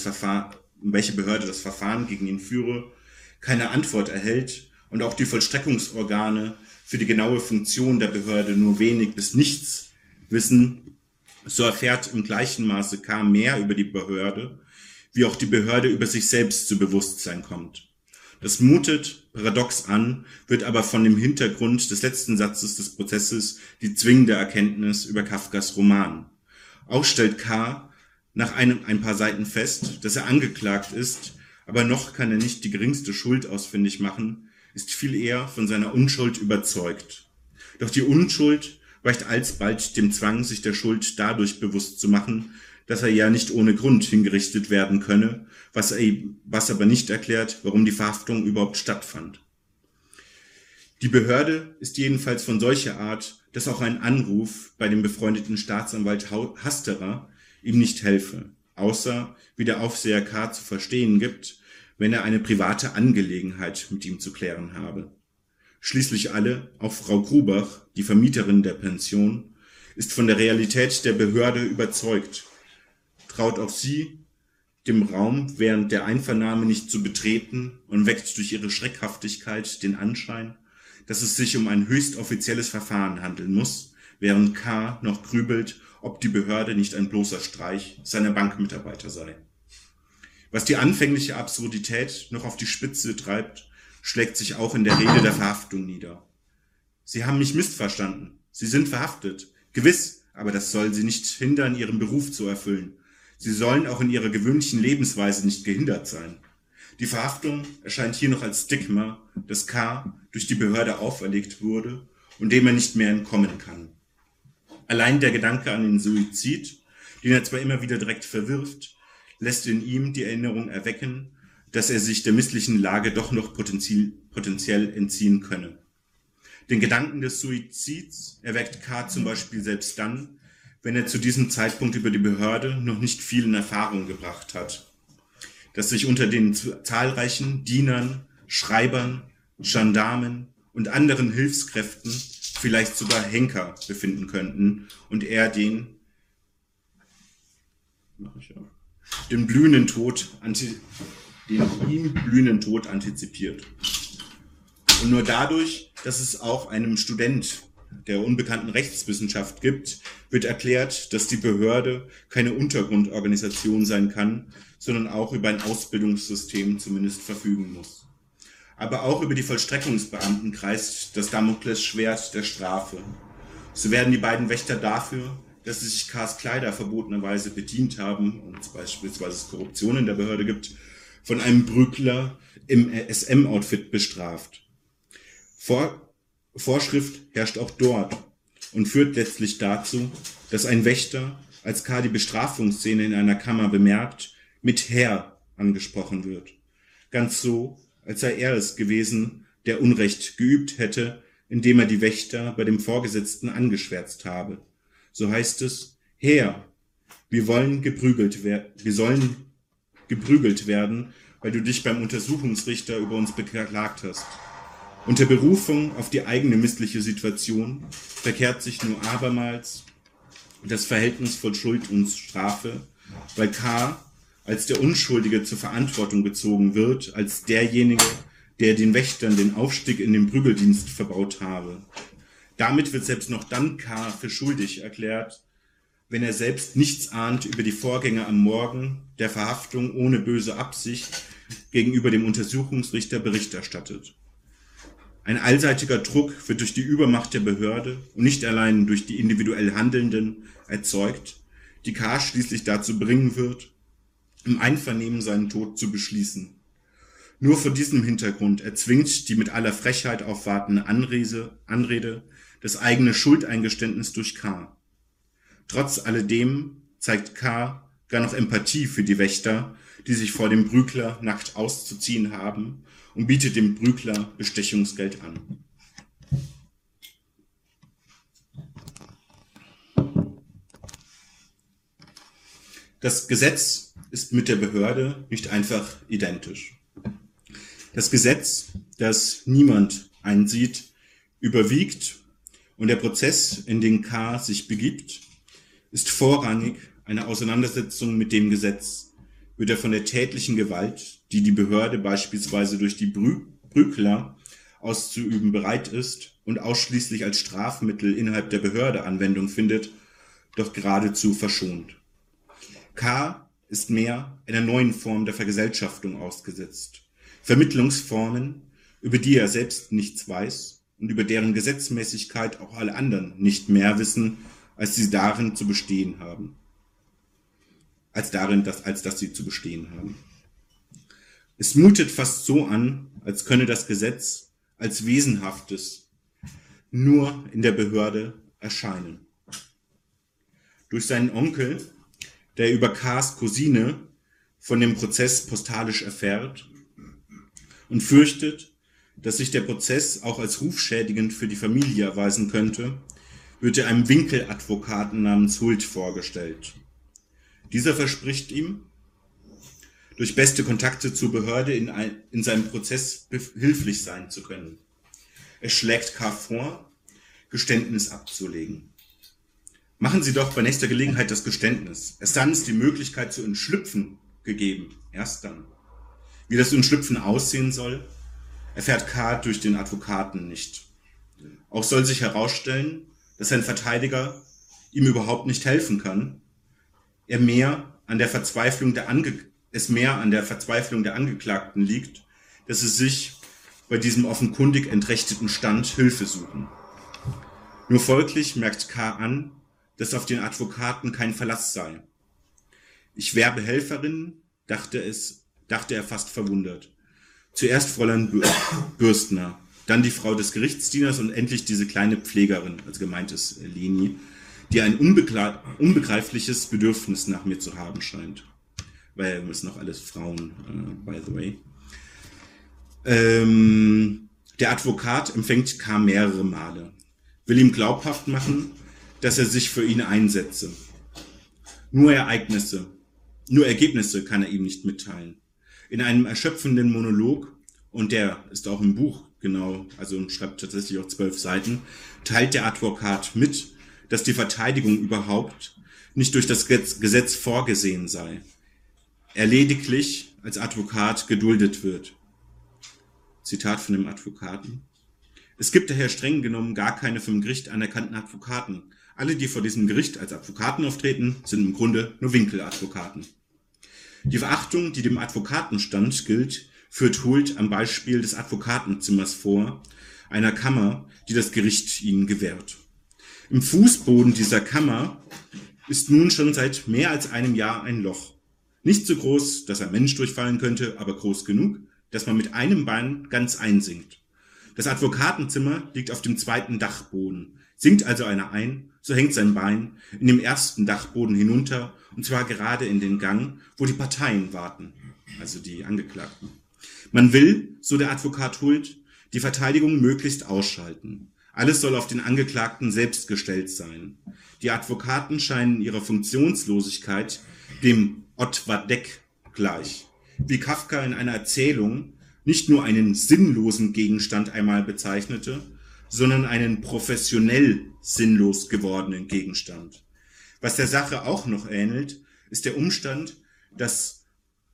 Verfahren gegen ihn führe, keine Antwort erhält und auch die Vollstreckungsorgane für die genaue Funktion der Behörde nur wenig bis nichts wissen, so erfährt im gleichen Maße K. mehr über die Behörde, wie auch die Behörde über sich selbst zu Bewusstsein kommt. Das mutet paradox an, wird aber von dem Hintergrund des letzten Satzes des Prozesses die zwingende Erkenntnis über Kafkas Roman. Auch stellt K. nach ein paar Seiten fest, dass er angeklagt ist, aber noch kann er nicht die geringste Schuld ausfindig machen, ist viel eher von seiner Unschuld überzeugt. Doch die Unschuld weicht alsbald dem Zwang, sich der Schuld dadurch bewusst zu machen, dass er ja nicht ohne Grund hingerichtet werden könne, was aber nicht erklärt, warum die Verhaftung überhaupt stattfand. Die Behörde ist jedenfalls von solcher Art, dass auch ein Anruf bei dem befreundeten Staatsanwalt Hasterer ihm nicht helfe, außer, wie der Aufseher K. zu verstehen gibt, wenn er eine private Angelegenheit mit ihm zu klären habe. Schließlich alle, auch Frau Grubach, die Vermieterin der Pension, ist von der Realität der Behörde überzeugt, traut auch sie dem Raum während der Einvernahme nicht zu betreten und weckt durch ihre Schreckhaftigkeit den Anschein, dass es sich um ein höchst offizielles Verfahren handeln muss, während K. noch grübelt, ob die Behörde nicht ein bloßer Streich seiner Bankmitarbeiter sei. Was die anfängliche Absurdität noch auf die Spitze treibt, schlägt sich auch in der Rede der Verhaftung nieder. Sie haben mich missverstanden. Sie sind verhaftet. Gewiss, aber das soll sie nicht hindern, ihren Beruf zu erfüllen. Sie sollen auch in ihrer gewöhnlichen Lebensweise nicht gehindert sein. Die Verhaftung erscheint hier noch als Stigma, das K. durch die Behörde auferlegt wurde und dem er nicht mehr entkommen kann. Allein der Gedanke an den Suizid, den er zwar immer wieder direkt verwirft, lässt in ihm die Erinnerung erwecken, dass er sich der misslichen Lage doch noch potenziell entziehen könne. Den Gedanken des Suizids erweckt K. zum Beispiel selbst dann, wenn er zu diesem Zeitpunkt über die Behörde noch nicht viel in Erfahrung gebracht hat, dass sich unter den zahlreichen Dienern, Schreibern, Gendarmen und anderen Hilfskräften vielleicht sogar Henker befinden könnten und er den ihm blühenden Tod antizipiert. Und nur dadurch, dass es auch einem Student der unbekannten Rechtswissenschaft gibt, wird erklärt, dass die Behörde keine Untergrundorganisation sein kann, sondern auch über ein Ausbildungssystem zumindest verfügen muss. Aber auch über die Vollstreckungsbeamten kreist das Damoklesschwert der Strafe. So werden die beiden Wächter dafür, dass sie sich K.'s Kleider verbotenerweise bedient haben und es beispielsweise Korruption in der Behörde gibt, von einem Brügler im SM-Outfit bestraft. Vorschrift herrscht auch dort und führt letztlich dazu, dass ein Wächter, als K. die Bestrafungsszene in einer Kammer bemerkt, mit Herr angesprochen wird. Ganz so, als sei er es gewesen, der Unrecht geübt hätte, indem er die Wächter bei dem Vorgesetzten angeschwärzt habe. So heißt es: Herr, wir sollen geprügelt werden, weil du dich beim Untersuchungsrichter über uns beklagt hast. Unter Berufung auf die eigene missliche Situation verkehrt sich nur abermals das Verhältnis von Schuld und Strafe, weil K. als der Unschuldige zur Verantwortung gezogen wird, als derjenige, der den Wächtern den Aufstieg in den Prügeldienst verbaut habe. Damit wird selbst noch dann K. für schuldig erklärt, wenn er selbst nichts ahnt über die Vorgänge am Morgen der Verhaftung ohne böse Absicht gegenüber dem Untersuchungsrichter Bericht erstattet. Ein allseitiger Druck wird durch die Übermacht der Behörde und nicht allein durch die individuell Handelnden erzeugt, die K. schließlich dazu bringen wird, im Einvernehmen seinen Tod zu beschließen. Nur vor diesem Hintergrund erzwingt die mit aller Frechheit aufwartende Anrede das eigene Schuldeingeständnis durch K. Trotz alledem zeigt K. gar noch Empathie für die Wächter, die sich vor dem Prügler nackt auszuziehen haben, und bietet dem Prügler Bestechungsgeld an. Das Gesetz ist mit der Behörde nicht einfach identisch. Das Gesetz, das niemand einsieht, überwiegt und der Prozess, in den K. sich begibt, ist vorrangig eine Auseinandersetzung mit dem Gesetz, wird er von der tätlichen Gewalt, die die Behörde beispielsweise durch die Prügler auszuüben bereit ist und ausschließlich als Strafmittel innerhalb der Behörde Anwendung findet, doch geradezu verschont. K. ist mehr einer neuen Form der Vergesellschaftung ausgesetzt. Vermittlungsformen, über die er selbst nichts weiß und über deren Gesetzmäßigkeit auch alle anderen nicht mehr wissen, als sie darin zu bestehen haben. Als dass sie zu bestehen haben. Es mutet fast so an, als könne das Gesetz als Wesenhaftes nur in der Behörde erscheinen. Durch seinen Onkel, der über K.'s Cousine von dem Prozess postalisch erfährt und fürchtet, dass sich der Prozess auch als rufschädigend für die Familie erweisen könnte, wird er einem Winkeladvokaten namens Hult vorgestellt. Dieser verspricht ihm, durch beste Kontakte zur Behörde in seinem Prozess behilflich sein zu können. Er schlägt K. vor, Geständnis abzulegen. Machen Sie doch bei nächster Gelegenheit das Geständnis. Erst dann ist die Möglichkeit zu entschlüpfen gegeben. Erst dann. Wie das Entschlüpfen aussehen soll, erfährt K. durch den Advokaten nicht. Auch soll sich herausstellen, dass sein Verteidiger ihm überhaupt nicht helfen kann, es mehr an der Verzweiflung der Angeklagten liegt, dass sie sich bei diesem offenkundig entrechteten Stand Hilfe suchen. Nur folglich merkt K. an, dass auf den Advokaten kein Verlass sei. Ich werbe Helferinnen, dachte er fast verwundert. Zuerst Fräulein Bürstner, dann die Frau des Gerichtsdieners und endlich diese kleine Pflegerin, also gemeint ist Leni, die ein unbegreifliches Bedürfnis nach mir zu haben scheint. Weil es noch alles Frauen, by the way. Der Advokat empfängt K. mehrere Male, will ihm glaubhaft machen, dass er sich für ihn einsetze. Nur Ergebnisse kann er ihm nicht mitteilen. In einem erschöpfenden Monolog, und der ist auch im Buch genau, also schreibt tatsächlich auch 12 Seiten, teilt der Advokat mit, dass die Verteidigung überhaupt nicht durch das Gesetz vorgesehen sei. Er lediglich als Advokat geduldet wird. Zitat von dem Advokaten. Es gibt daher streng genommen gar keine vom Gericht anerkannten Advokaten. Alle, die vor diesem Gericht als Advokaten auftreten, sind im Grunde nur Winkeladvokaten. Die Verachtung, die dem Advokatenstand gilt, führt Hult am Beispiel des Advokatenzimmers vor, einer Kammer, die das Gericht ihnen gewährt. Im Fußboden dieser Kammer ist nun schon seit mehr als einem Jahr ein Loch. Nicht so groß, dass ein Mensch durchfallen könnte, aber groß genug, dass man mit einem Bein ganz einsinkt. Das Advokatenzimmer liegt auf dem zweiten Dachboden. Sinkt also einer ein, so hängt sein Bein in dem ersten Dachboden hinunter, und zwar gerade in den Gang, wo die Parteien warten, also die Angeklagten. Man will, so der Advokat Hult, die Verteidigung möglichst ausschalten. Alles soll auf den Angeklagten selbst gestellt sein. Die Advokaten scheinen ihrer Funktionslosigkeit dem Otwadek gleich. Wie Kafka in einer Erzählung nicht nur einen sinnlosen Gegenstand einmal bezeichnete, sondern einen professionell sinnlos gewordenen Gegenstand. Was der Sache auch noch ähnelt, ist der Umstand, dass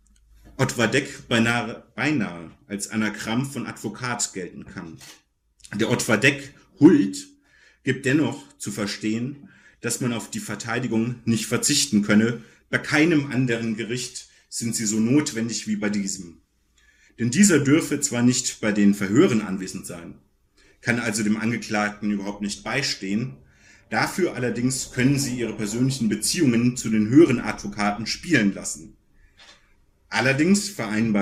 Otwadek beinahe als Anagramm von Advokat gelten kann. Der Otwadek Hult gibt dennoch zu verstehen, dass man auf die Verteidigung nicht verzichten könne. Bei keinem anderen Gericht sind sie so notwendig wie bei diesem. Denn dieser dürfe zwar nicht bei den Verhören anwesend sein, kann also dem Angeklagten überhaupt nicht beistehen. Dafür allerdings können sie ihre persönlichen Beziehungen zu den höheren Advokaten spielen lassen. Allerdings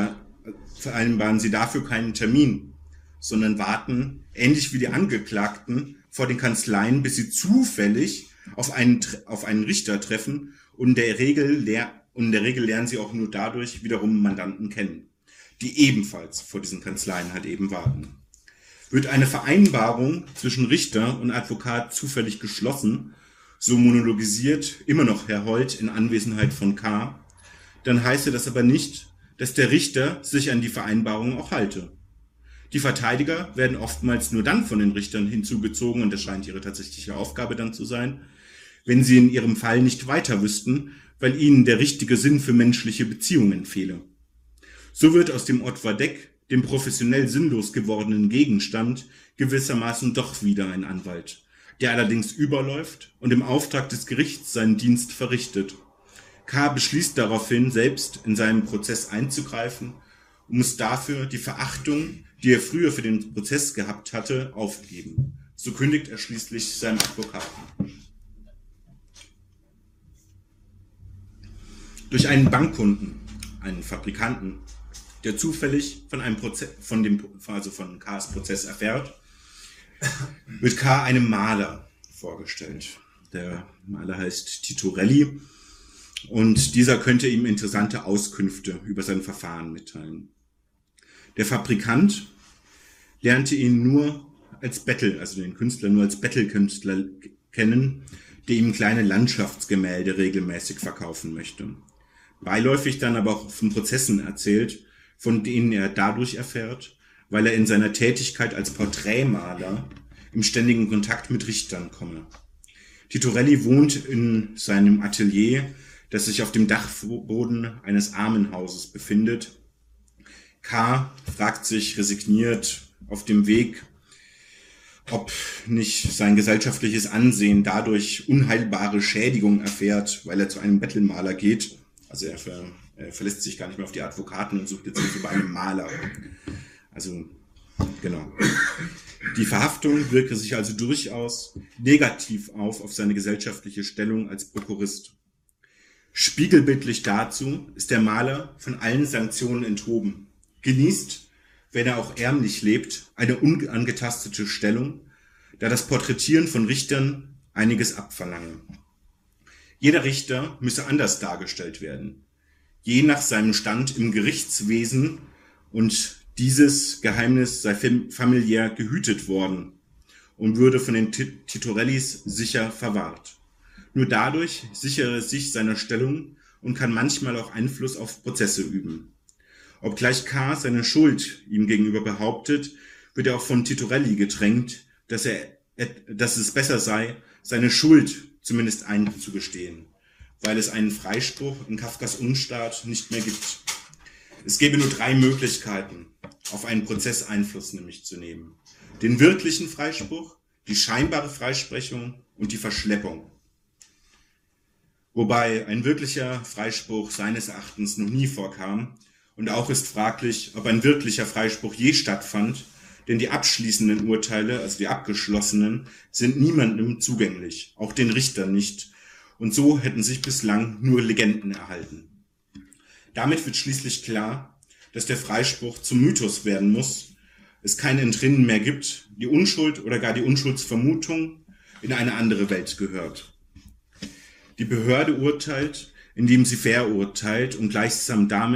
vereinbaren sie dafür keinen Termin, sondern warten, ähnlich wie die Angeklagten, vor den Kanzleien, bis sie zufällig auf einen Richter treffen, und in der Regel lernen sie auch nur dadurch wiederum Mandanten kennen, die ebenfalls vor diesen Kanzleien halt eben warten. Wird eine Vereinbarung zwischen Richter und Advokat zufällig geschlossen, so monologisiert immer noch Herr Holt in Anwesenheit von K., dann heiße das aber nicht, dass der Richter sich an die Vereinbarung auch halte. Die Verteidiger werden oftmals nur dann von den Richtern hinzugezogen, und das scheint ihre tatsächliche Aufgabe dann zu sein, wenn sie in ihrem Fall nicht weiter wüssten, weil ihnen der richtige Sinn für menschliche Beziehungen fehle. So wird aus dem Otwadek, dem professionell sinnlos gewordenen Gegenstand, gewissermaßen doch wieder ein Anwalt, der allerdings überläuft und im Auftrag des Gerichts seinen Dienst verrichtet. K. beschließt daraufhin, selbst in seinem Prozess einzugreifen und muss dafür die Verachtung, die er früher für den Prozess gehabt hatte, aufgeben. So kündigt er schließlich seinem Advokaten. Durch einen Bankkunden, einen Fabrikanten, der zufällig von K.'s Prozess erfährt, wird K. einem Maler vorgestellt. Der Maler heißt Titorelli, und dieser könnte ihm interessante Auskünfte über sein Verfahren mitteilen. Der Fabrikant lernte ihn nur als also den Künstler nur als Bettelkünstler kennen, der ihm kleine Landschaftsgemälde regelmäßig verkaufen möchte. Beiläufig dann aber auch von Prozessen erzählt, von denen er dadurch erfährt, weil er in seiner Tätigkeit als Porträtmaler im ständigen Kontakt mit Richtern komme. Titorelli wohnt in seinem Atelier, das sich auf dem Dachboden eines Armenhauses befindet. K. fragt sich resigniert auf dem Weg, ob nicht sein gesellschaftliches Ansehen dadurch unheilbare Schädigung erfährt, weil er zu einem Bettelmaler geht. Also er verlässt sich gar nicht mehr auf die Advokaten und sucht jetzt Hilfe bei einem Maler. Also, genau. Die Verhaftung wirke sich also durchaus negativ auf seine gesellschaftliche Stellung als Prokurist. Spiegelbildlich dazu ist der Maler von allen Sanktionen enthoben, genießt, wenn er auch ärmlich lebt, eine unangetastete Stellung, da das Porträtieren von Richtern einiges abverlange. Jeder Richter müsse anders dargestellt werden, je nach seinem Stand im Gerichtswesen, und dieses Geheimnis sei familiär gehütet worden und würde von den Titorellis sicher verwahrt. Nur dadurch sichere es sich seiner Stellung und kann manchmal auch Einfluss auf Prozesse üben. Obgleich K. seine Schuld ihm gegenüber behauptet, wird er auch von Titorelli gedrängt, dass es besser sei, seine Schuld zumindest einzugestehen, weil es einen Freispruch in Kafkas Unstaat nicht mehr gibt. Es gäbe nur 3 Möglichkeiten, auf einen Prozess Einfluss nämlich zu nehmen. den wirklichen Freispruch, die scheinbare Freisprechung und die Verschleppung. Wobei ein wirklicher Freispruch seines Erachtens noch nie vorkam und auch ist fraglich, ob ein wirklicher Freispruch je stattfand, denn die abschließenden Urteile, also die abgeschlossenen, sind niemandem zugänglich, auch den Richtern nicht, und so hätten sich bislang nur Legenden erhalten. Damit wird schließlich klar, dass der Freispruch zum Mythos werden muss, es kein Entrinnen mehr gibt, die Unschuld oder gar die Unschuldsvermutung in eine andere Welt gehört. Die Behörde urteilt, indem sie verurteilt und gleicht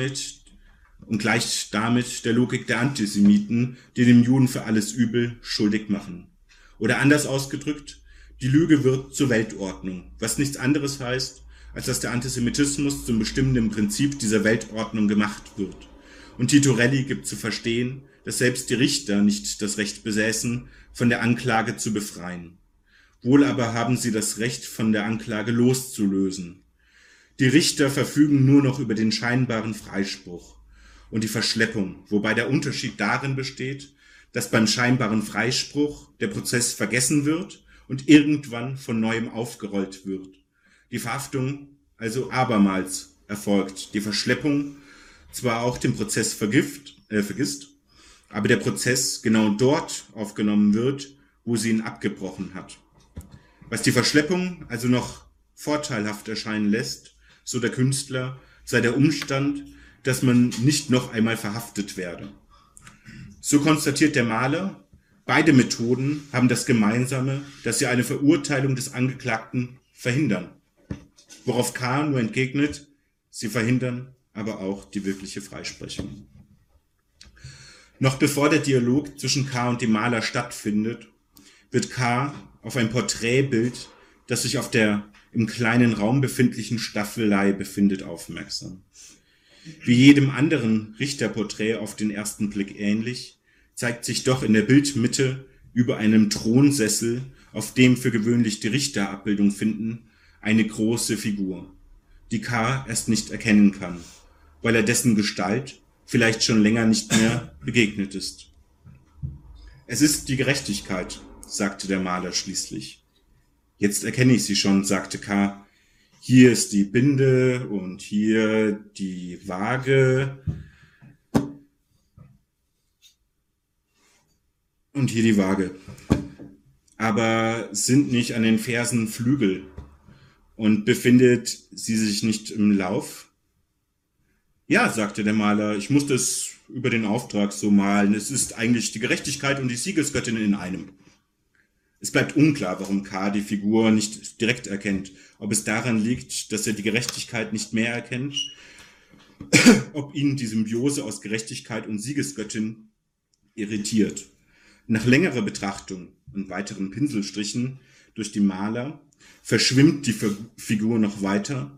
damit der Logik der Antisemiten, die dem Juden für alles Übel schuldig machen. Oder anders ausgedrückt, die Lüge wird zur Weltordnung, was nichts anderes heißt, als dass der Antisemitismus zum bestimmenden Prinzip dieser Weltordnung gemacht wird. Und Tito Relli gibt zu verstehen, dass selbst die Richter nicht das Recht besäßen, von der Anklage zu befreien. Wohl aber haben sie das Recht, von der Anklage loszulösen. Die Richter verfügen nur noch über den scheinbaren Freispruch und die Verschleppung, wobei der Unterschied darin besteht, dass beim scheinbaren Freispruch der Prozess vergessen wird und irgendwann von neuem aufgerollt wird. Die Verhaftung also abermals erfolgt, die Verschleppung zwar auch den Prozess vergisst, aber der Prozess genau dort aufgenommen wird, wo sie ihn abgebrochen hat. Was die Verschleppung also noch vorteilhaft erscheinen lässt, so der Künstler, sei der Umstand, dass man nicht noch einmal verhaftet werde. So konstatiert der Maler, beide Methoden haben das Gemeinsame, dass sie eine Verurteilung des Angeklagten verhindern. Worauf K. nur entgegnet, sie verhindern aber auch die wirkliche Freisprechung. Noch bevor der Dialog zwischen K. und dem Maler stattfindet, wird K. auf ein Porträtbild, das sich auf der im kleinen Raum befindlichen Staffelei befindet, aufmerksam. Wie jedem anderen Richterporträt auf den ersten Blick ähnlich, zeigt sich doch in der Bildmitte über einem Thronsessel, auf dem für gewöhnlich die Richter Abbildung finden, eine große Figur, die K. erst nicht erkennen kann, weil er dessen Gestalt vielleicht schon länger nicht mehr begegnet ist. Es ist die Gerechtigkeit, sagte der Maler schließlich. Jetzt erkenne ich sie schon, sagte K. Hier ist die Binde und hier die Waage und hier die Waage. Aber sind nicht an den Fersen Flügel und befindet sie sich nicht im Lauf? Ja, sagte der Maler, ich musste es über den Auftrag so malen. Es ist eigentlich die Gerechtigkeit und die Siegesgöttin in einem. Es bleibt unklar, warum K. die Figur nicht direkt erkennt. Ob es daran liegt, dass er die Gerechtigkeit nicht mehr erkennt, ob ihn die Symbiose aus Gerechtigkeit und Siegesgöttin irritiert. Nach längerer Betrachtung und weiteren Pinselstrichen durch die Maler verschwimmt die Figur noch weiter,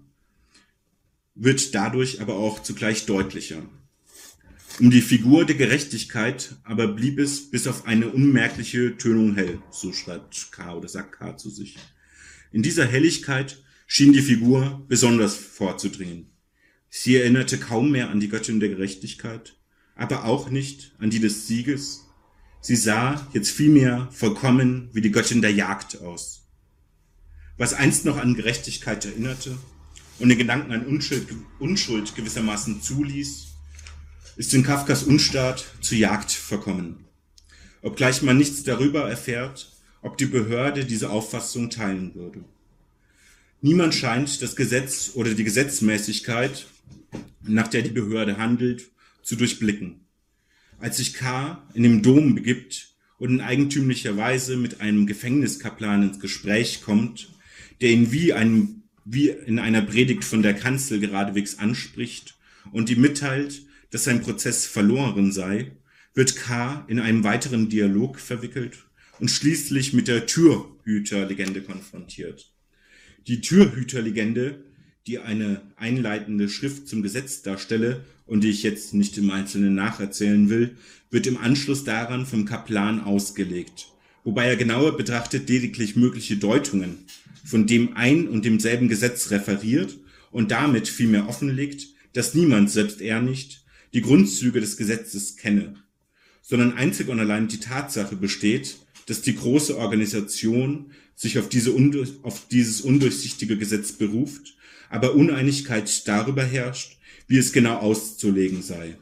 wird dadurch aber auch zugleich deutlicher. Um die Figur der Gerechtigkeit aber blieb es bis auf eine unmerkliche Tönung hell, so schreibt K. oder sagt K. zu sich. In dieser Helligkeit schien die Figur besonders vorzudringen. Sie erinnerte kaum mehr an die Göttin der Gerechtigkeit, aber auch nicht an die des Sieges. Sie sah jetzt vielmehr vollkommen wie die Göttin der Jagd aus. Was einst noch an Gerechtigkeit erinnerte und den Gedanken an Unschuld gewissermaßen zuließ, ist in Kafkas Unstaat zur Jagd verkommen. Obgleich man nichts darüber erfährt, ob die Behörde diese Auffassung teilen würde. Niemand scheint das Gesetz oder die Gesetzmäßigkeit, nach der die Behörde handelt, zu durchblicken. Als sich K. in den Dom begibt und in eigentümlicher Weise mit einem Gefängniskaplan ins Gespräch kommt, der ihn wie in einer Predigt von der Kanzel geradewegs anspricht und ihm mitteilt, dass sein Prozess verloren sei, wird K. in einem weiteren Dialog verwickelt und schließlich mit der Türhüterlegende konfrontiert. Die Türhüterlegende, die eine einleitende Schrift zum Gesetz darstelle und die ich jetzt nicht im Einzelnen nacherzählen will, wird im Anschluss daran vom Kaplan ausgelegt, wobei er genauer betrachtet lediglich mögliche Deutungen von dem ein und demselben Gesetz referiert und damit vielmehr offenlegt, dass niemand, selbst er nicht, die Grundzüge des Gesetzes kenne. sondern einzig und allein die Tatsache besteht, dass die große Organisation sich auf dieses undurchsichtige Gesetz beruft, aber Uneinigkeit darüber herrscht, wie es genau auszulegen sei.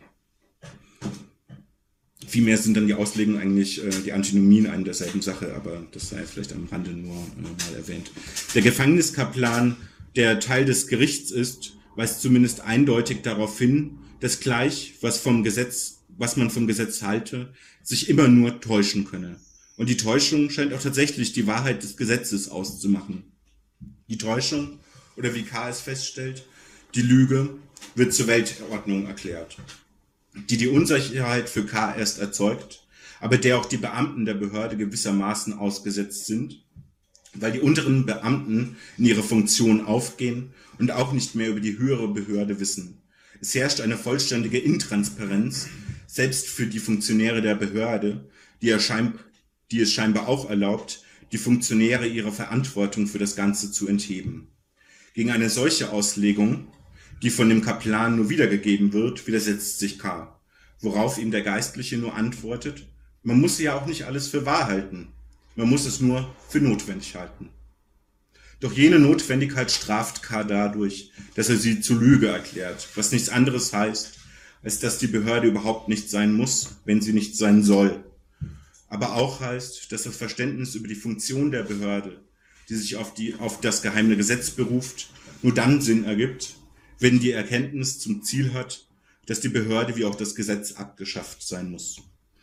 Vielmehr sind dann die Auslegungen eigentlich die Antinomien einer derselben Sache, aber das sei vielleicht am Rande nur mal erwähnt. Der Gefängniskaplan, der Teil des Gerichts ist, weist zumindest eindeutig darauf hin, dass gleich, was man vom Gesetz halte, sich immer nur täuschen könne. Und die Täuschung scheint auch tatsächlich die Wahrheit des Gesetzes auszumachen. Die Täuschung, oder wie K. es feststellt, die Lüge, wird zur Weltordnung erklärt, die Unsicherheit für K. erst erzeugt, aber der auch die Beamten der Behörde gewissermaßen ausgesetzt sind, weil die unteren Beamten in ihre Funktion aufgehen und auch nicht mehr über die höhere Behörde wissen. Es herrscht eine vollständige Intransparenz, selbst für die Funktionäre der Behörde, die es scheinbar auch erlaubt, die Funktionäre ihrer Verantwortung für das Ganze zu entheben. Gegen eine solche Auslegung, die von dem Kaplan nur wiedergegeben wird, widersetzt sich K., worauf ihm der Geistliche nur antwortet, man muss ja auch nicht alles für wahr halten, man muss es nur für notwendig halten. Doch jene Notwendigkeit straft K. dadurch, dass er sie zur Lüge erklärt, was nichts anderes heißt, als dass die Behörde überhaupt nicht sein muss, wenn sie nicht sein soll. Aber auch heißt, dass das Verständnis über die Funktion der Behörde, die sich auf das geheime Gesetz beruft, nur dann Sinn ergibt, wenn die Erkenntnis zum Ziel hat, dass die Behörde wie auch das Gesetz abgeschafft sein muss.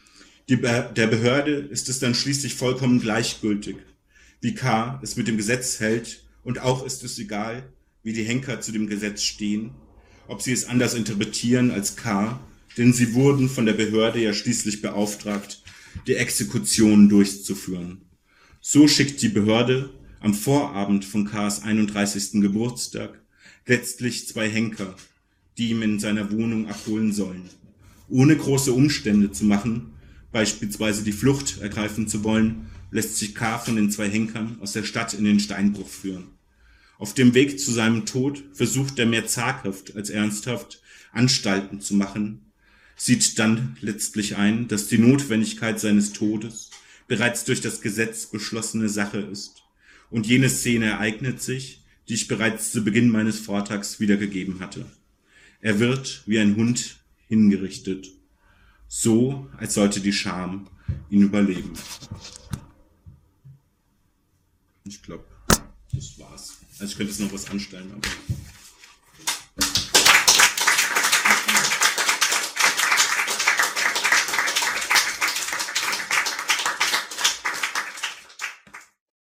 Der Behörde ist es dann schließlich vollkommen gleichgültig, wie K. es mit dem Gesetz hält, und auch ist es egal, wie die Henker zu dem Gesetz stehen, ob sie es anders interpretieren als K., denn sie wurden von der Behörde ja schließlich beauftragt, die Exekution durchzuführen. So schickt die Behörde am Vorabend von K.'s 31. Geburtstag letztlich 2 Henker, die ihm in seiner Wohnung abholen sollen. Ohne große Umstände zu machen, beispielsweise die Flucht ergreifen zu wollen, lässt sich K. von den 2 Henkern aus der Stadt in den Steinbruch führen. Auf dem Weg zu seinem Tod versucht er mehr zaghaft als ernsthaft Anstalten zu machen, sieht dann letztlich ein, dass die Notwendigkeit seines Todes bereits durch das Gesetz beschlossene Sache ist. Und jene Szene ereignet sich, die ich bereits zu Beginn meines Vortrags wiedergegeben hatte. Er wird wie ein Hund hingerichtet, so als sollte die Scham ihn überleben. Ich glaube, das war's. Also ich könnte jetzt noch was anstellen, aber